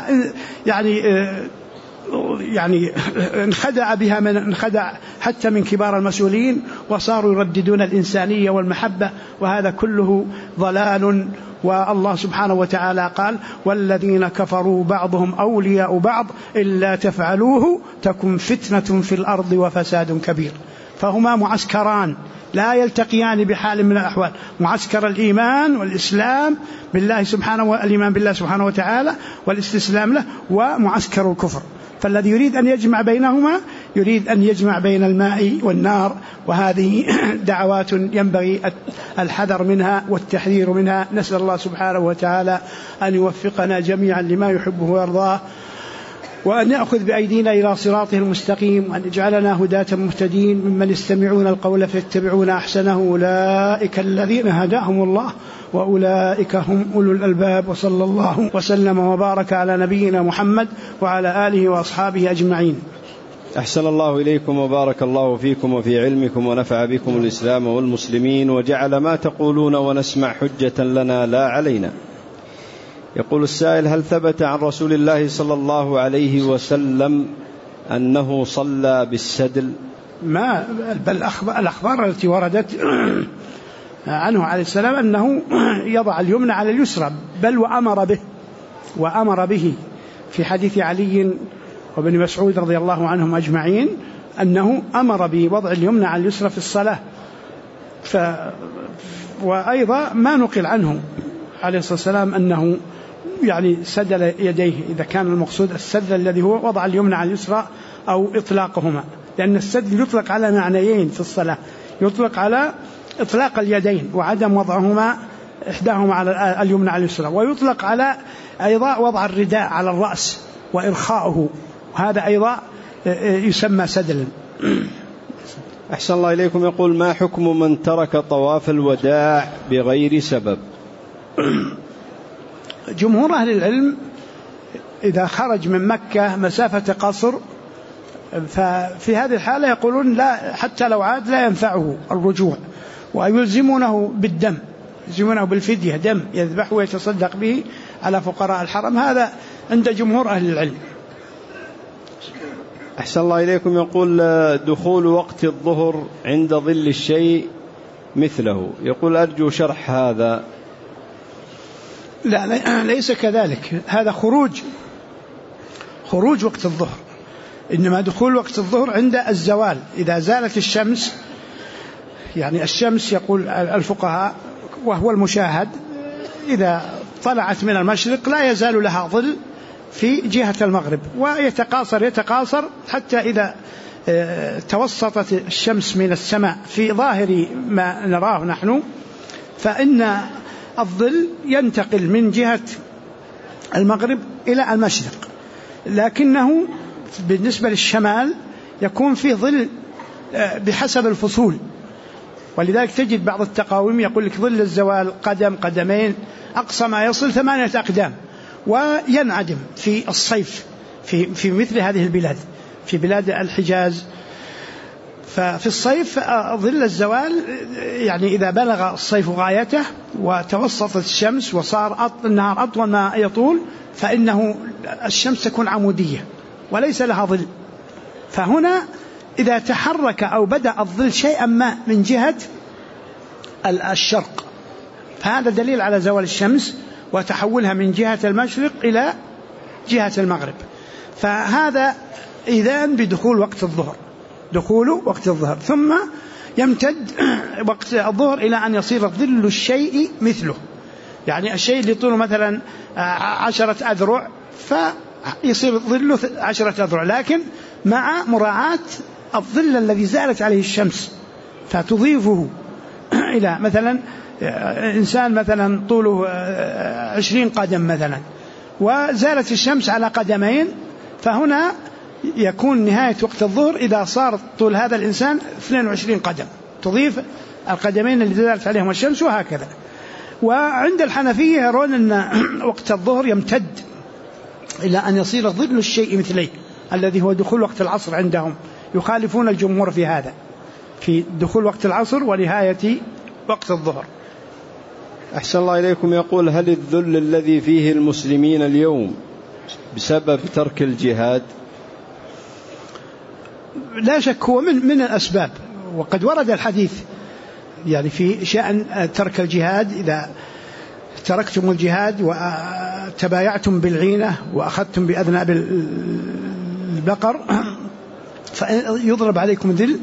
يعني انخدع بها من انخدع حتى من كبار المسؤولين، وصاروا يرددون الإنسانية والمحبة، وهذا كله ضلال. والله سبحانه وتعالى قال والذين كفروا بعضهم أولياء بعض إلا تفعلوه تكن فتنة في الأرض وفساد كبير. فهما معسكران لا يلتقيان بحال من الأحوال، معسكر الإيمان والإسلام بالله سبحانه والإيمان بالله سبحانه وتعالى والاستسلام له، ومعسكر الكفر. فالذي يريد أن يجمع بينهما يريد أن يجمع بين الماء والنار، وهذه دعوات ينبغي الحذر منها والتحذير منها. نسأل الله سبحانه وتعالى أن يوفقنا جميعا لما يحبه ويرضاه، وأن يأخذ بأيدينا إلى صراطه المستقيم، وأن يجعلنا هداة مهتدين ممن يستمعون القول فيتبعون أحسنه، أولئك الذين هداهم الله وأولئك هم أولو الألباب. وصلى الله وسلم وبارك على نبينا محمد وعلى آله وأصحابه أجمعين. أحسن الله إليكم وبارك الله فيكم وفي علمكم ونفع بكم الإسلام والمسلمين، وجعل ما تقولون ونسمع حجة لنا لا علينا. يقول السائل: هل ثبت عن رسول الله صلى الله عليه وسلم أنه صلى بالسدل؟ ما بل الأخبار التي وردت عنه عليه السلام أنه يضع اليمنى على اليسرى، بل وأمر به وأمر به في حديث علي وابن مسعود رضي الله عنهم أجمعين أنه أمر بوضع اليمنى على اليسرى في الصلاة. وأيضا ما نقل عنه عليه الصلاة والسلام أنه يعني سدل يديه، إذا كان المقصود السدل الذي هو وضع اليمنى على اليسرى أو إطلاقهما، لأن السدل يطلق على معنيين في الصلاة، يطلق على إطلاق اليدين وعدم وضعهما إحداهما على اليمنى على اليسرى، ويطلق على أيضا وضع الرداء على الرأس وإرخاؤه، وهذا أيضا يسمى سدلا. أحسن الله إليكم. يقول: ما حكم من ترك طواف الوداع بغير سبب؟ جمهور أهل العلم إذا خرج من مكة مسافة قصر ففي هذه الحالة يقولون لا، حتى لو عاد لا ينفعه الرجوع، ويلزمونه بالدم، يلزمونه بالفدية، دم يذبح ويتصدق به على فقراء الحرم. هذا عند جمهور أهل العلم. أحسن الله إليكم. يقول: دخول وقت الظهر عند ظل الشيء مثله، يقول: أرجو شرح هذا. لا، ليس كذلك، هذا خروج وقت الظهر، إنما دخول وقت الظهر عند الزوال، إذا زالت الشمس. يعني الشمس يقول الفقهاء وهو المشاهد إذا طلعت من المشرق لا يزال لها ظل في جهة المغرب، ويتقاصر حتى إذا توسطت الشمس من السماء في ظاهر ما نراه نحن، فإن الظل ينتقل من جهة المغرب إلى المشرق، لكنه بالنسبة للشمال يكون فيه ظل بحسب الفصول. ولذلك تجد بعض التقاويم يقول لك ظل الزوال قدم قدمين، أقصى ما يصل 8 أقدام، وينعدم في الصيف في مثل هذه البلاد، في بلاد الحجاز. ففي الصيف ظل الزوال يعني إذا بلغ الصيف غايته وتوسطت الشمس وصار النهار أطول ما يطول، فإنه الشمس تكون عمودية وليس لها ظل. فهنا إذا تحرك أو بدأ الظل شيئا ما من جهة الشرق، فهذا دليل على زوال الشمس وتحولها من جهة المشرق إلى جهة المغرب، فهذا إذان بدخول وقت الظهر، دخول وقت الظهر. ثم يمتد وقت الظهر إلى أن يصير ظل الشيء مثله، يعني الشيء اللي طوله مثلا 10 أذرع فيصير ظله 10 أذرع، لكن مع مراعاة الظل الذي زالت عليه الشمس، فتضيفه إلى مثلا إنسان مثلا طوله 20 قدم مثلا وزالت الشمس على قدمين، فهنا يكون نهاية وقت الظهر إذا صار طول هذا الإنسان 22 قدم، تضيف القدمين اللي زالت عليهم الشمس، وهكذا. وعند الحنفية يرون أن وقت الظهر يمتد إلى أن يصير ظل الشيء مثليه، الذي هو دخول وقت العصر عندهم، يخالفون الجمهور في هذا، في دخول وقت العصر ونهاية وقت الظهر. أحسن الله إليكم. يقول: هل الذل الذي فيه المسلمين اليوم بسبب ترك الجهاد؟ لا شك هو من الأسباب، وقد ورد الحديث يعني في شأن ترك الجهاد: إذا تركتم الجهاد وتبايعتم بالعينة وأخذتم بأذناب البقر فيضرب عليكم ذل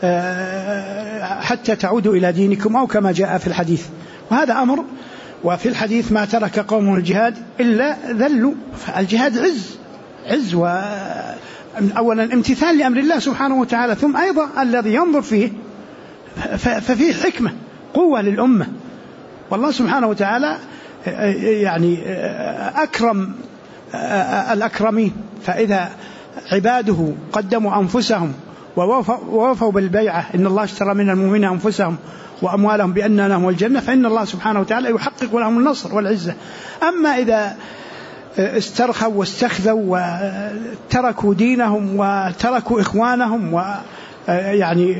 حتى تعودوا إلى دينكم، أو كما جاء في الحديث. وهذا أمر، وفي الحديث: ما ترك قوم الجهاد إلا ذلوا. فالجهاد عز أولا امتثال لأمر الله سبحانه وتعالى، ثم أيضا الذي ينظر فيه ففيه حكمة، قوة للأمة. والله سبحانه وتعالى يعني أكرم الأكرمين، فإذا عباده قدموا أنفسهم ووفوا بالبيعة: إن الله اشترى من المؤمنين أنفسهم وأموالهم بأن لهم الجنة، فإن الله سبحانه وتعالى يحقق لهم النصر والعزة. أما إذا استرخوا واستخذوا وتركوا دينهم وتركوا إخوانهم ويعني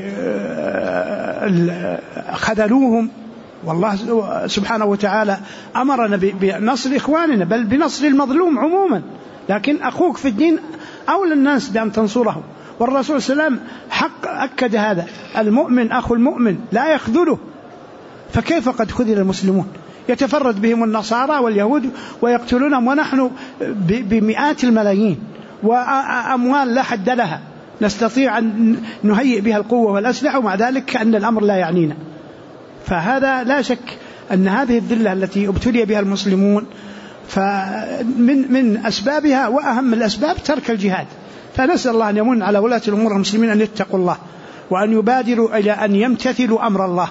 خذلوهم، والله سبحانه وتعالى أمرنا بنصر إخواننا، بل بنصر المظلوم عموما، لكن أخوك في الدين أولى الناس بأن تنصره. والرسول صلى الله عليه وسلم حق أكد هذا: المؤمن أخو المؤمن لا يخذله. فكيف قد خذل المسلمون؟ يتفرد بهم النصارى واليهود ويقتلونهم، ونحن بمئات الملايين وأموال لا حد لها نستطيع أن نهيئ بها القوة والأسلحة، ومع ذلك كأن الأمر لا يعنينا. فهذا لا شك أن هذه الذلة التي ابتلي بها المسلمون فمن أسبابها وأهم الأسباب ترك الجهاد. فنسأل الله أن يمن على ولاة الأمور المسلمين أن يتقوا الله وأن يبادروا إلى أن يمتثلوا أمر الله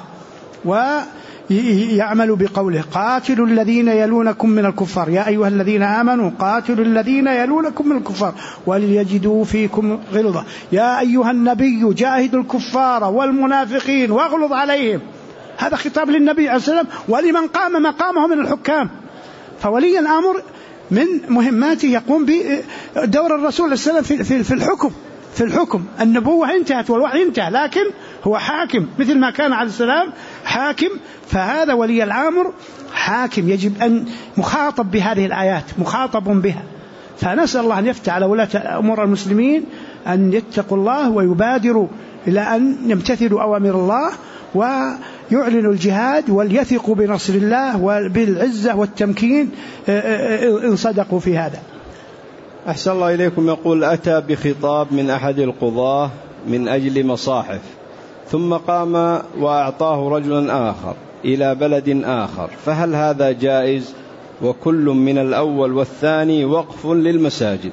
ويعملوا بقوله: قاتلوا الذين يلونكم من الكفار يا أيها الذين آمنوا قاتلوا الذين يلونكم من الكفار وليجدوا فيكم غلظة يا أيها النبي جاهدوا الكفار والمنافقين واغلظ عليهم. هذا خطاب للنبي عليه الصلاة والسلام ولمن قام مقامه من الحكام. فولي الأمر من مهماته يقوم بدور الرسول صلى الله عليه وسلم في الحكم. النبوة انتهت والوحي انتهى، لكن هو حاكم مثل ما كان عليه السلام حاكم. فهذا ولي الأمر حاكم، يجب أن مخاطب بهذه الآيات، مخاطب بها. فنسأل الله أن يفتح على ولاة أمور المسلمين أن يتقوا الله ويبادروا إلى أن يمتثلوا أوامر الله ويعلنوا الجهاد وليثقوا بنصر الله وبالعزة والتمكين إن صدقوا في هذا. أحسن الله إليكم. يقول: أتى بخطاب من أحد القضاة من أجل مصاحف، ثم قام وأعطاه رجلا آخر إلى بلد آخر، فهل هذا جائز؟ وكل من الأول والثاني وقف للمساجد.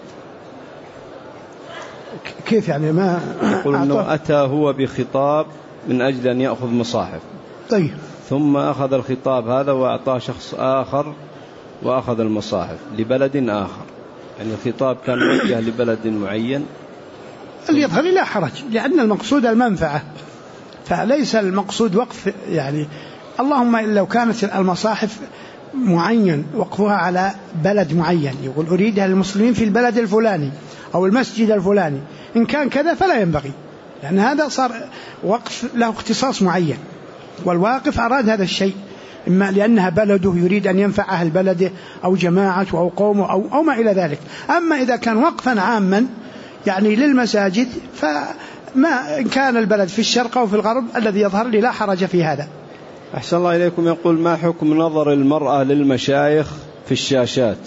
كيف يعني؟ ما يقول أنه أتى هو بخطاب من أجل أن يأخذ مصاحف، طيب، ثم أخذ الخطاب هذا وأعطاه شخص آخر وأخذ المصاحف لبلد آخر، يعني الخطاب كان موجه لبلد معين. اللي يظهر لا حرج، لأن المقصود المنفعة، فليس المقصود وقف. يعني اللهم لو كانت المصاحف معين وقفها على بلد معين، يقول أريدها للمسلمين في البلد الفلاني أو المسجد الفلاني، إن كان كذا فلا ينبغي، لأن هذا صار وقف له اختصاص معين، والواقف أراد هذا الشيء إما لأنها بلده يريد أن ينفع أهل بلده أو جماعته أو قومه أو ما إلى ذلك. أما إذا كان وقفا عاما يعني للمساجد، فما إن كان البلد في الشرق أو في الغرب الذي يظهر لي لا حرج في هذا. أحسن الله إليكم. يقول: ما حكم نظر المرأة للمشايخ في الشاشات؟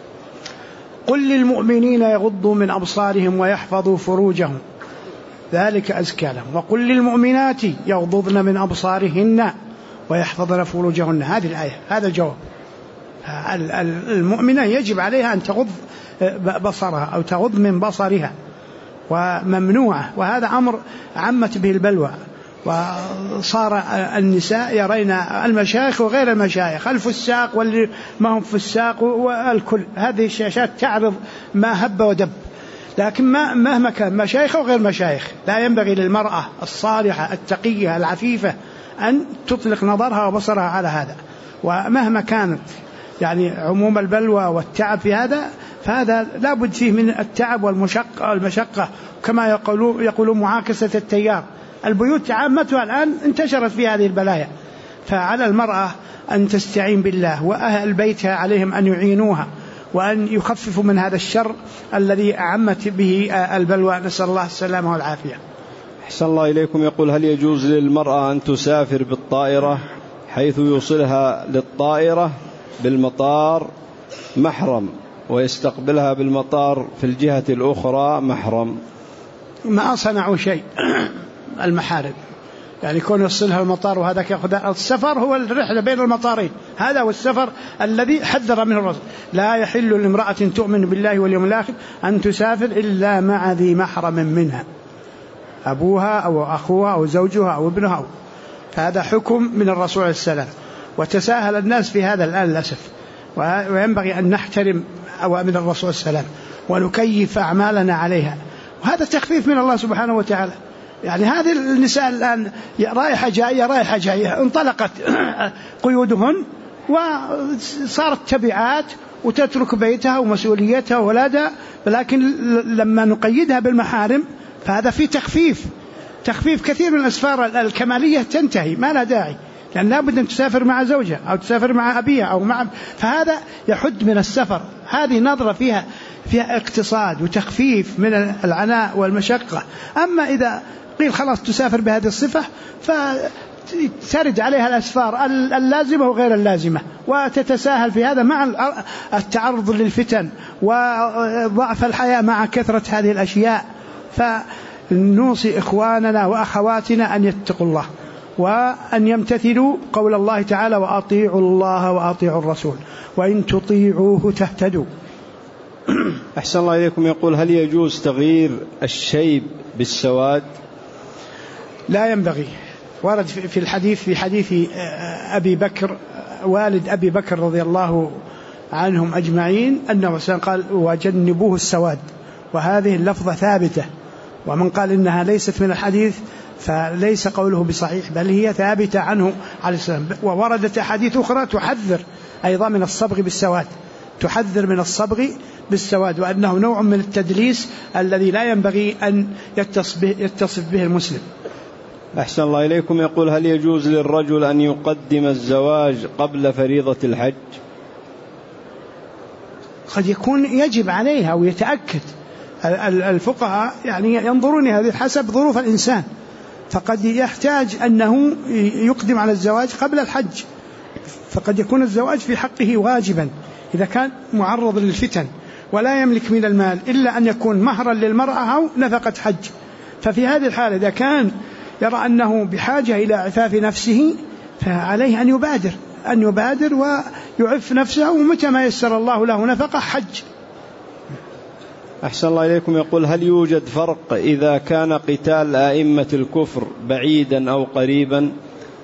قل للمؤمنين يغضوا من أبصارهم ويحفظوا فروجهم ذلك أزكى لهم، وقل للمؤمنات يغضضن من أبصارهن ويحفظن فروجهن. هذه الآية، هذا الجواب. المؤمنة يجب عليها أن تغض بصرها أو تغض من بصرها، وممنوعة، وهذا أمر عمت به البلوى، وصار النساء يرين المشايخ وغير المشايخ، الفساق واللي ما هم فساق والكل. هذه الشاشات تعرض ما هب ودب، لكن مهما كان مشايخ وغير مشايخ لا ينبغي للمرأة الصالحة التقية العفيفة أن تطلق نظرها وبصرها على هذا. ومهما كانت يعني عموم البلوى والتعب في هذا، فهذا لا بد فيه من التعب والمشقة، كما يقولون معاكسة التيار. البيوت عامتها الآن انتشرت في هذه البلايا، فعلى المرأة أن تستعين بالله، وأهل بيتها عليهم أن يعينوها وأن يخففوا من هذا الشر الذي أعمت به البلوى. نسأل الله السلامة والعافية. أحسن الله إليكم. يقول: هل يجوز للمرأة أن تسافر بالطائرة حيث يوصلها للطائرة بالمطار محرم ويستقبلها بالمطار في الجهة الأخرى محرم؟ ما صنعوا شيء المحارم، يعني كون يوصلها المطار وهذا يأخذ. السفر هو الرحلة بين المطارين، هذا هو السفر الذي حذر منه الرسول: لا يحل لامرأة تؤمن بالله واليوم الآخر أن تسافر إلا مع ذي محرم منها، أبوها أو أخوها أو زوجها أو ابنها. فهذا حكم من الرسول عليه السلام، وتساهل الناس في هذا الآن للأسف، وينبغي أن نحترم أوامر الرسول السلام ونكيف أعمالنا عليها، وهذا تخفيف من الله سبحانه وتعالى. يعني هذه النساء الآن رايحة جاية انطلقت قيودهن وصارت تبعات وتترك بيتها ومسؤوليتها وولادها، لكن لما نقيدها بالمحارم فهذا فيه تخفيف كثير من الأسفار الكمالية تنتهي، ما لا داعي، لأن لابد أن تسافر مع زوجها أو تسافر مع أبيها أو مع، فهذا يحد من السفر. هذه نظرة فيها اقتصاد وتخفيف من العناء والمشقة. أما إذا قيل خلاص تسافر بهذه الصفة ترد عليها الأسفار اللازمة وغير اللازمة، وتتساهل في هذا مع التعرض للفتن وضعف الحياة مع كثرة هذه الأشياء. فنوصي إخواننا وأخواتنا أن يتقوا الله وأن يمتثلوا قول الله تعالى: وأطيعوا الله وأطيعوا الرسول وإن تطيعوه تهتدوا. أحسن الله إليكم. يقول: هل يجوز تغيير الشيب بالسواد؟ لا ينبغي. ورد في حديث أبي بكر والد أبي بكر رضي الله عنهم أجمعين أنه قال: وجنبوه السواد، وهذه اللفظة ثابتة، ومن قال إنها ليست من الحديث فليس قوله بصحيح، بل هي ثابتة عنه عليه السلام. ووردت أحاديث أخرى تحذر أيضا من الصبغ بالسواد، تحذر من الصبغ بالسواد، وأنه نوع من التدليس الذي لا ينبغي أن يتصف به المسلم. أحسن الله إليكم. يقول: هل يجوز للرجل أن يقدم الزواج قبل فريضة الحج؟ قد يكون يجب عليها ويتأكد. الفقهاء يعني ينظرون هذه حسب ظروف الإنسان، فقد يحتاج أنه يقدم على الزواج قبل الحج، فقد يكون الزواج في حقه واجبا إذا كان معرض للفتن ولا يملك من المال إلا أن يكون مهرا للمرأة أو نفقة حج. ففي هذه الحالة إذا كان يرى أنه بحاجة إلى عفاف نفسه فعليه أن يبادر ويعف نفسه، ومتى ما يسر الله له نفقة حج. أحسن الله إليكم. يقول: هل يوجد فرق إذا كان قتال أئمة الكفر بعيدا أو قريبا؟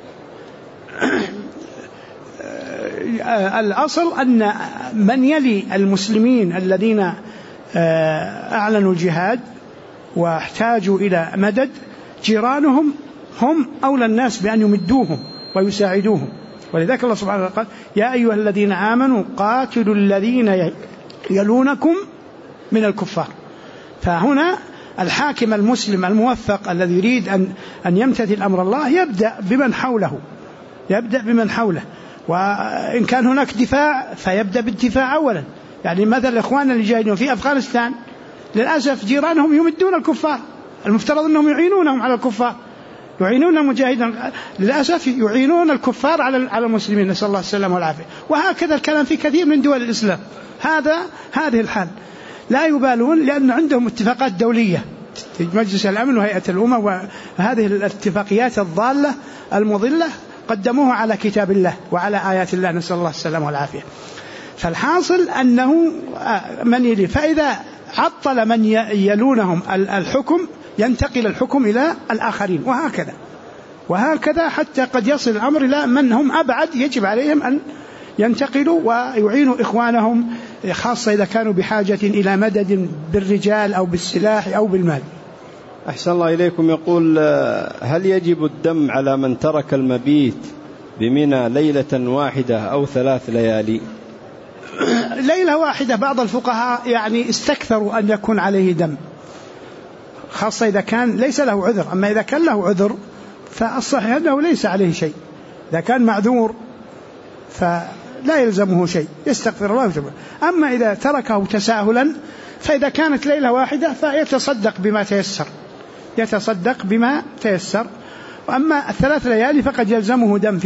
الأصل أن من يلي المسلمين الذين أعلنوا الجهاد واحتاجوا إلى مدد، جيرانهم هم أولى الناس بأن يمدوهم ويساعدوهم. ولذلك الله سبحانه وتعالى قال: يا أيها الذين آمنوا قاتلوا الذين يلونكم من الكفار. فهنا الحاكم المسلم الموفق الذي يريد أن يمتثل أمر الله يبدأ بمن حوله، وإن كان هناك دفاع فيبدأ بالدفاع أولا. يعني مثل الإخوان اللي جاهدون في أفغانستان للأسف جيرانهم يمدون الكفار، المفترض أنهم يعينونهم على الكفار، يعينون المجاهدين، للأسف يعينون الكفار على المسلمين، نسأل الله السلامة والعافية. وهكذا الكلام في كثير من دول الإسلام. هذه الحال لا يبالون، لأن عندهم اتفاقات دولية، مجلس الأمن وهيئة الأمم، وهذه الاتفاقيات الضالة المضلة قدموها على كتاب الله وعلى آيات الله، نسأل الله السلامة والعافية. فالحاصل أنه من يلي، فإذا عطل من يلونهم الحكم ينتقل الحكم إلى الآخرين، وهكذا حتى قد يصل الأمر إلى من هم أبعد، يجب عليهم أن ينتقلوا ويعينوا إخوانهم، خاصة إذا كانوا بحاجة إلى مدد بالرجال أو بالسلاح أو بالمال. أحسن الله إليكم. يقول: هل يجب الدم على من ترك المبيت بمنى ليلة واحدة أو 3 ليالي؟ ليلة واحدة بعض الفقهاء يعني استكثروا أن يكون عليه دم، خاصة إذا كان ليس له عذر. أما إذا كان له عذر فالصحيح أنه ليس عليه شيء. إذا كان معذور فلا يلزمه شيء، يستغفر الله ويتوب. أما إذا تركه تساهلا فإذا كانت ليلة واحدة فيتصدق بما تيسر. وأما 3 ليالي فقد يلزمه دم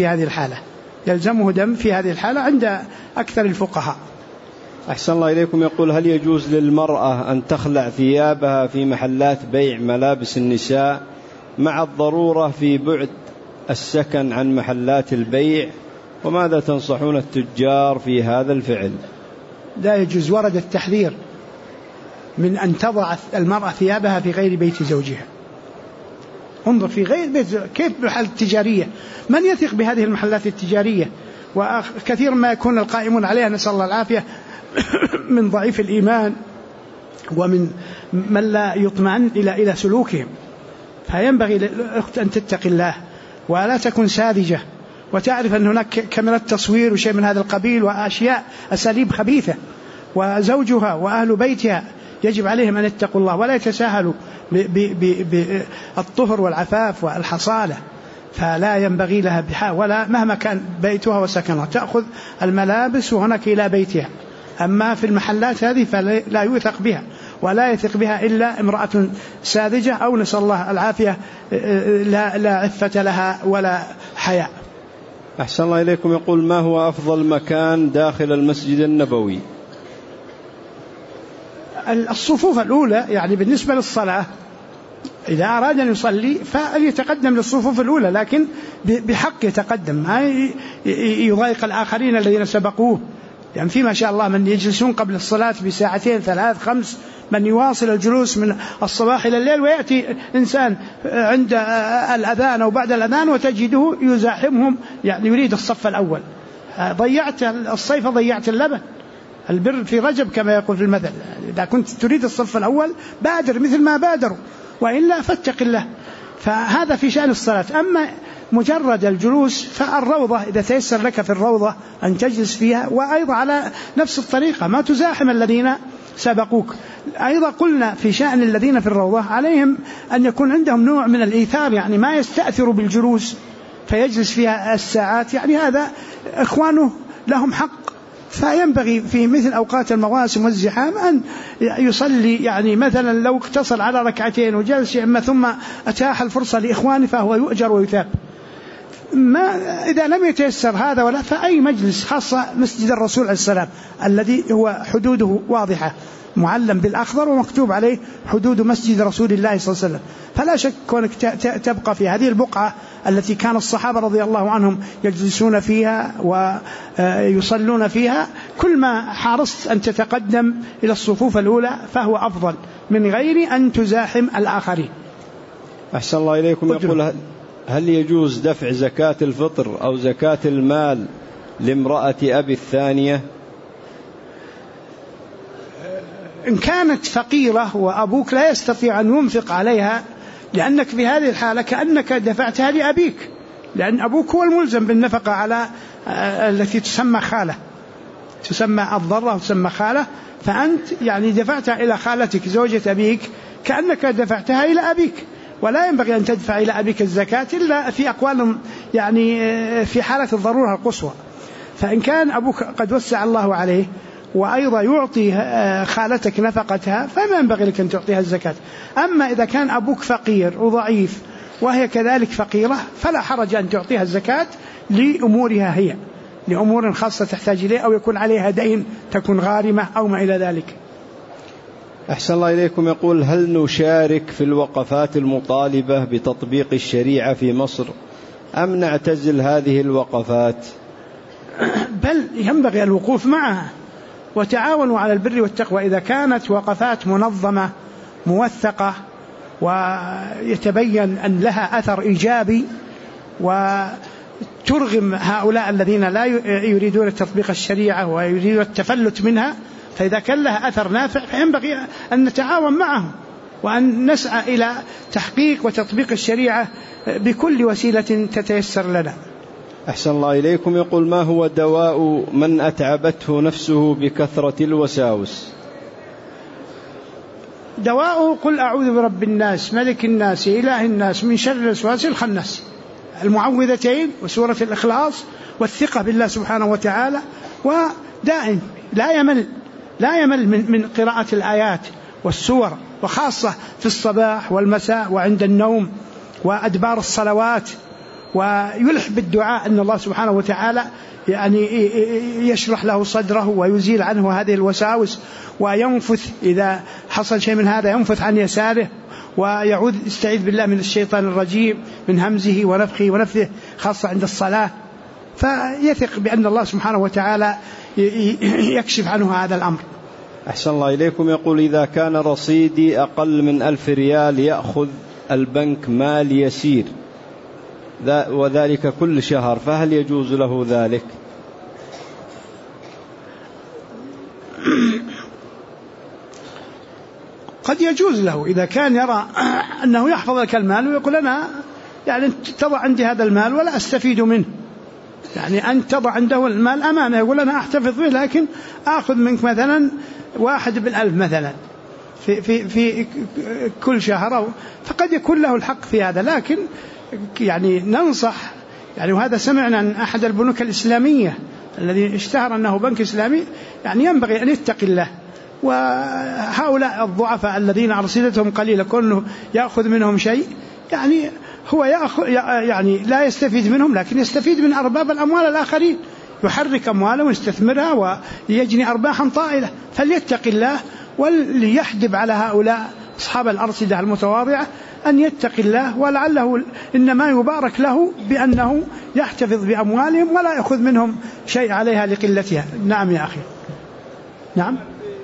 في هذه الحالة عند أكثر الفقهاء. أحسن الله إليكم. يقول: هل يجوز للمرأة أن تخلع ثيابها في محلات بيع ملابس النساء مع الضرورة في بعد السكن عن محلات البيع؟ وماذا تنصحون التجار في هذا الفعل؟ لا يجوز. ورد التحذير من أن تضع المرأة ثيابها في غير بيت زوجها. انظر، في غير بيت كيف محل تجارية؟ من يثق بهذه المحلات التجارية؟ وكثير ما يكون القائمون عليها، نسأل الله العافية، من ضعيف الإيمان ومن من لا يطمئن إلى سلوكهم. فينبغي للأخت أن تتقي الله ولا تكن ساذجة، وتعرف أن هناك كاميرات تصوير وشيء من هذا القبيل وأشياء أساليب خبيثة، وزوجها وأهل بيتها يجب عليهم أن يتقوا الله ولا يتساهلوا بالطهر والعفاف والحصالة. فلا ينبغي لها بحال، ولا مهما كان بيتها وسكنها تأخذ الملابس وهناك إلى بيتها. أما في المحلات هذه فلا يوثق بها، ولا يثق بها إلا امرأة ساذجة أو نسأل الله العافية لا عفة لها ولا حياء. أحسن الله إليكم. يقول: ما هو أفضل مكان داخل المسجد النبوي؟ الصفوف الأولى، يعني بالنسبة للصلاة إذا أراد أن يصلي فليتقدم للصفوف الأولى، لكن بحق يتقدم، ما يضايق الآخرين الذين سبقوه. يعني في ما شاء الله من يجلسون قبل الصلاة بساعتين 3 5، من يواصل الجلوس من الصباح إلى الليل، ويأتي إنسان عند الأذان أو بعد الأذان وتجده يزاحمهم، يعني يريد الصف الأول. ضيعت الصيف، ضيعت اللبن. البر في رجب كما يقول في المثل، إذا كنت تريد الصف الأول بادر مثل ما بادروا، وإلا فاتق الله. فهذا في شأن الصلاة. أما مجرد الجلوس فالروضة إذا تيسر لك في الروضة أن تجلس فيها، وأيضا على نفس الطريقة ما تزاحم الذين سبقوك. أيضا قلنا في شأن الذين في الروضة عليهم أن يكون عندهم نوع من الإيثار، يعني ما يستأثر بالجلوس فيجلس فيها الساعات، يعني هذا إخوانه لهم حق. فينبغي في مثل أوقات المواسم والزحام أن يصلي، يعني مثلا لو اقتصر على 2 وجلس إما ثم أتاح الفرصة لإخوانه فهو يؤجر ويثاب. ما إذا لم يتيسر هذا ولا، فأي مجلس، خاصة مسجد الرسول عليه السلام الذي هو حدوده واضحة، معلم بالأخضر ومكتوب عليه حدود مسجد رسول الله صلى الله عليه وسلم، فلا شك كونك تبقى في هذه البقعة التي كان الصحابة رضي الله عنهم يجلسون فيها ويصلون فيها، كل ما حرصت أن تتقدم إلى الصفوف الأولى فهو أفضل من غير أن تزاحم الآخرين. أحسن الله إليكم. يقول: هل يجوز دفع زكاة الفطر أو زكاة المال لامرأة أبي الثانية؟ إن كانت فقيرة وأبوك لا يستطيع أن ينفق عليها، لأنك في هذه الحالة كأنك دفعتها لأبيك، لأن أبوك هو الملزم بالنفقة على التي تسمى خالة، تسمى الضرة وتسمى خالة، فأنت يعني دفعتها إلى خالتك زوجة أبيك كأنك دفعتها إلى أبيك. ولا ينبغي أن تدفع إلى أبيك الزكاة إلا في أقوال، يعني في حالة الضرورة القصوى. فإن كان أبوك قد وسع الله عليه وأيضا يعطي خالتك نفقتها فما ينبغي لك أن تعطيها الزكاة. أما إذا كان أبوك فقير وضعيف وهي كذلك فقيرة فلا حرج أن تعطيها الزكاة لأمورها هي، لأمور خاصة تحتاج إليه، أو يكون عليها دين، تكون غارمة أو ما إلى ذلك. أحسن الله إليكم. يقول: هل نشارك في الوقفات المطالبة بتطبيق الشريعة في مصر أم نعتزل هذه الوقفات؟ بل ينبغي الوقوف معها، وتعاونوا على البر والتقوى. إذا كانت وقفات منظمة موثقة ويتبين أن لها أثر إيجابي وترغم هؤلاء الذين لا يريدون تطبيق الشريعة ويريدون التفلت منها، فإذا كان لها أثر نافع فينبغي أن نتعاون معهم وأن نسعى إلى تحقيق وتطبيق الشريعة بكل وسيلة تتيسر لنا. أحسن الله إليكم. يقول: ما هو دواء من أتعبته نفسه بكثرة الوساوس؟ دواء: قل أعوذ برب الناس ملك الناس إله الناس من شر الوسواس الخناس، المعوذتين وسورة الإخلاص والثقة بالله سبحانه وتعالى، ودائم لا يمل من قراءة الآيات والسور، وخاصة في الصباح والمساء وعند النوم وأدبار الصلوات، ويلح بالدعاء أن الله سبحانه وتعالى يعني يشرح له صدره ويزيل عنه هذه الوساوس، وينفث إذا حصل شيء من هذا ينفث عن يساره، يستعيذ بالله من الشيطان الرجيم من همزه ونفخه ونفثه، خاصة عند الصلاة، فيثق بأن الله سبحانه وتعالى يكشف عنه هذا الأمر. أحسن الله إليكم. يقول: إذا كان رصيدي أقل من 1000 ريال يأخذ البنك مال يسير وذلك كل شهر، فهل يجوز له ذلك؟ قد يجوز له إذا كان يرى أنه يحفظ لك المال ويقول: أنا يعني تضع عندي هذا المال ولا أستفيد منه، يعني أن تضع عنده المال أمانة، يقول: أنا أحتفظ به لكن أخذ منك مثلا 1 بالألف مثلا في كل شهر، فقد يكون له الحق في هذا. لكن يعني ننصح، يعني وهذا سمعنا عن أحد البنوك الإسلامية الذي اشتهر أنه بنك إسلامي، يعني ينبغي أن يتقي الله، وهؤلاء الضعفاء الذين أرصدتهم قليلة كونه يأخذ منهم شيء، يعني هو يعني لا يستفيد منهم، لكن يستفيد من أرباب الأموال الآخرين، يحرك أمواله ويستثمرها ويجني أرباحا طائلة. فليتق الله وليحدب على هؤلاء أصحاب الأرصدة المتواضعة أن يتق الله، ولعله إنما يبارك له بأنه يحتفظ بأموالهم ولا يأخذ منهم شيء عليها لقلتها. نعم يا أخي. نعم.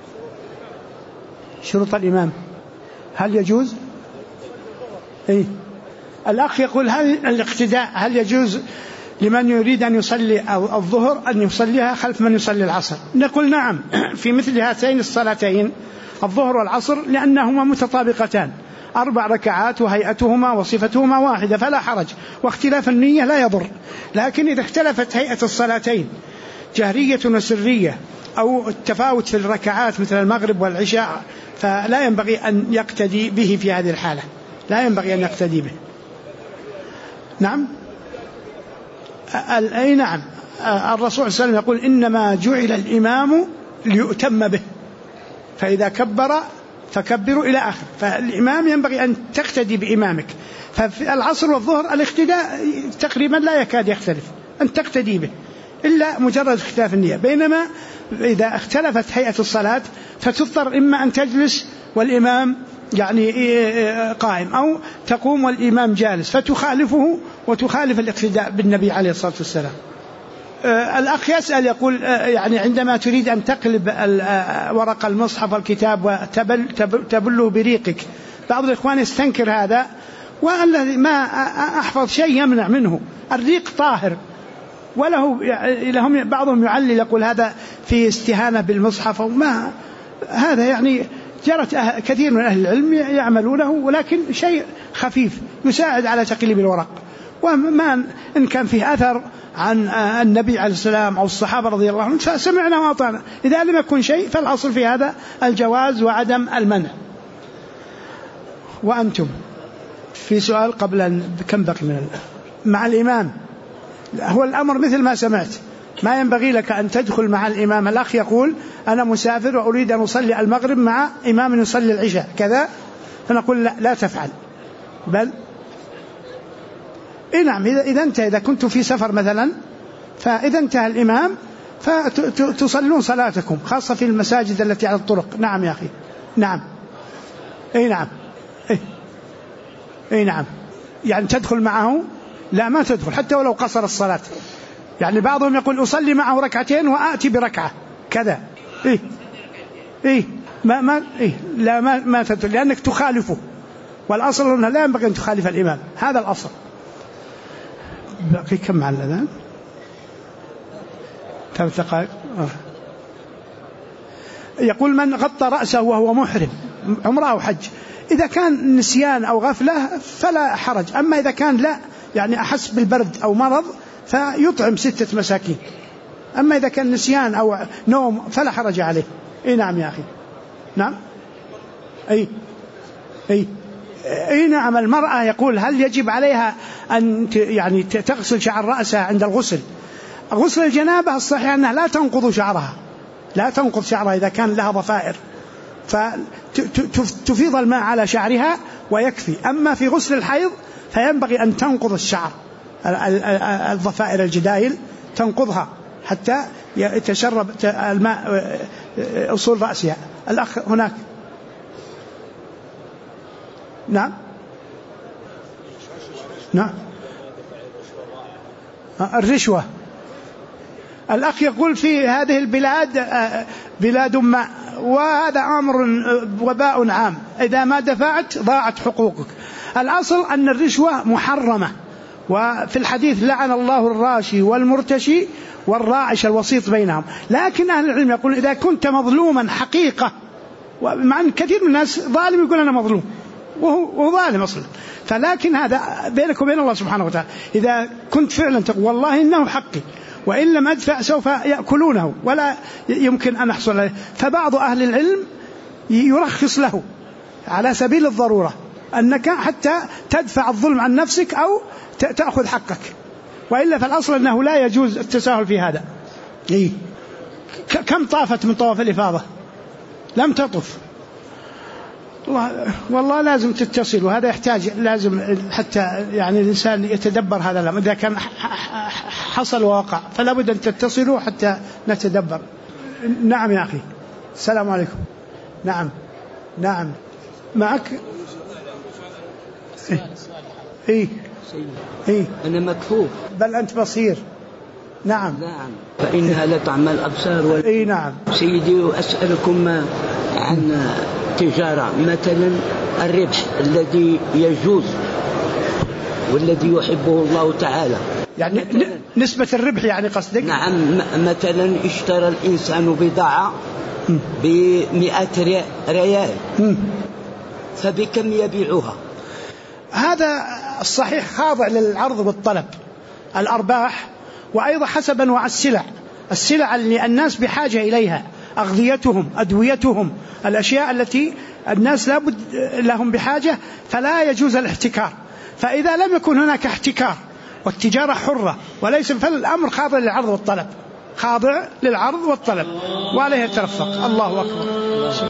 شروط الإمام هل يجوز؟ إيه؟ الأخ يقول هل الاقتداء هل يجوز لمن يريد أن يصلي الظهر أن يصليها خلف من يصلي العصر؟ نقول نعم في مثل هاتين الصلاتين الظهر والعصر، لأنهما متطابقتان 4 ركعات وهيئتهما وصفتهما واحدة فلا حرج، واختلاف النية لا يضر. لكن إذا اختلفت هيئة الصلاتين جهرية وسرية أو التفاوت في الركعات مثل المغرب والعشاء فلا ينبغي أن يقتدي به في هذه الحالة، لا ينبغي أن يقتدي به. نعم. أي نعم. الرسول صلى الله عليه وسلم يقول إنما جعل الإمام ليؤتم به، فإذا كبر فكبروا إلى آخر. فالإمام ينبغي أن تقتدي بإمامك. ففي العصر والظهر الاقتداء تقريبا لا يكاد يختلف، أن تقتدي به إلا مجرد اختلاف النية. بينما إذا اختلفت هيئة الصلاة فتضطر إما أن تجلس والإمام يعني قائم، أو تقوم والإمام جالس، فتخالفه وتخالف الاقتداء بالنبي عليه الصلاة والسلام. الأخ يسأل يقول يعني عندما تريد أن تقلب ورق المصحف والكتاب وتبله بريقك، بعض الإخوان يستنكر هذا، والذي ما أحفظ شيء يمنع منه، الريق طاهر، وله لهم بعضهم يعلل يقول هذا في استهانة بالمصحف، وما هذا يعني جرت كثير من أهل العلم يعملونه، ولكن شيء خفيف يساعد على تقليب الورق. وما إن كان فيه أثر عن النبي عليه السلام أو الصحابة رضي الله عنهم فسمعنا وأطعنا. إذا لم يكن شيء فالأصل في هذا الجواز وعدم المنع. وأنتم في سؤال قبل كم بقي من مع الإمام؟ هو الأمر مثل ما سمعت، ما ينبغي لك أن تدخل مع الإمام. الأخ يقول أنا مسافر وأريد أن أصلي المغرب مع إمام يصلي العشاء كذا، فنقول لا تفعل، بل نعم إذا كنت في سفر مثلا، فإذا انتهى الإمام فتصلون صلاتكم، خاصة في المساجد التي على الطرق. نعم يا أخي. نعم. نعم. نعم. يعني تدخل معه؟ لا ما تدخل حتى ولو قصر الصلاة. يعني بعضهم يقول أصلي معه ركعتين وآتي بركعة كذا. لا ما تدخل، لأنك تخالفه، والأصل أنه لا ينبغي أن تخالف الإمام، هذا الأصل. بقي كم على الأذان؟ 3 دقائق. يقول من غطى رأسه وهو محرم عمره أو حج، إذا كان نسيان أو غفلة فلا حرج، أما إذا كان لا يعني أحس بالبرد أو مرض فيطعم 6 مساكين، أما إذا كان نسيان أو نوم فلا حرج عليه. نعم يا أخي. نعم. نعم. المرأة يقول هل يجب عليها أن يعني تغسل شعر رأسها عند الغسل؟ غسل الجنابة الصحيح أنها لا تنقض شعرها، لا تنقض شعرها إذا كان لها ضفائر، فتفيض الماء على شعرها ويكفي. أما في غسل الحيض فينبغي أن تنقض الشعر، الضفائر الجدايل تنقضها حتى يتشرب الماء أصول رأسها. الأخ هناك. نعم. نعم. الرشوة. الأخ يقول في هذه البلاد بلاد ماء، وهذا أمر وباء عام، إذا ما دفعت ضاعت حقوقك. الأصل أن الرشوة محرمة، وفي الحديث لعن الله الراشي والمرتشي والراعش الوسيط بينهم. لكن أهل العلم يقول إذا كنت مظلوما حقيقة، ومع أن كثير من الناس ظالم يقول أنا مظلوم وهو ظالم أصلا، فلكن هذا بينك وبين الله سبحانه وتعالى. إذا كنت فعلا تقول والله إنه حقي وإن لم أدفع سوف يأكلونه ولا يمكن أن أحصل عليه، فبعض أهل العلم يرخص له على سبيل الضرورة أنك حتى تدفع الظلم عن نفسك أو تأخذ حقك، وإلا فالأصل أنه لا يجوز التساهل في هذا. كم طافت من طواف الإفاضة؟ لم تطف. والله لازم تتصل، وهذا يحتاج لازم حتى يعني الإنسان يتدبر هذا الأمر. إذا كان حصل ووقع فلا بد أن تتصلوا حتى نتدبر. نعم يا أخي، السلام عليكم. نعم معك. إيه أنا مكفوف بل أنت بصير. نعم فإنها لتعمى الأبصار إيه نعم. سيدي، أسألكم عن تجارة، مثلا الربح الذي يجوز والذي يحبه الله تعالى، يعني نسبة الربح يعني قصدك؟ نعم. مثلا اشترى الإنسان بضاعة ب100 ريال، فبكم يبيعها؟ هذا الصحيح خاضع للعرض والطلب، الأرباح، وأيضا حسب أنواع السلع اللي الناس بحاجة إليها، أغذيتهم، أدويتهم، الأشياء التي الناس لابد لهم بحاجة، فلا يجوز الاحتكار. فإذا لم يكن هناك احتكار والتجارة حرة وليس، فالأمر خاضع للعرض والطلب، وعليه يترفق. الله أكبر.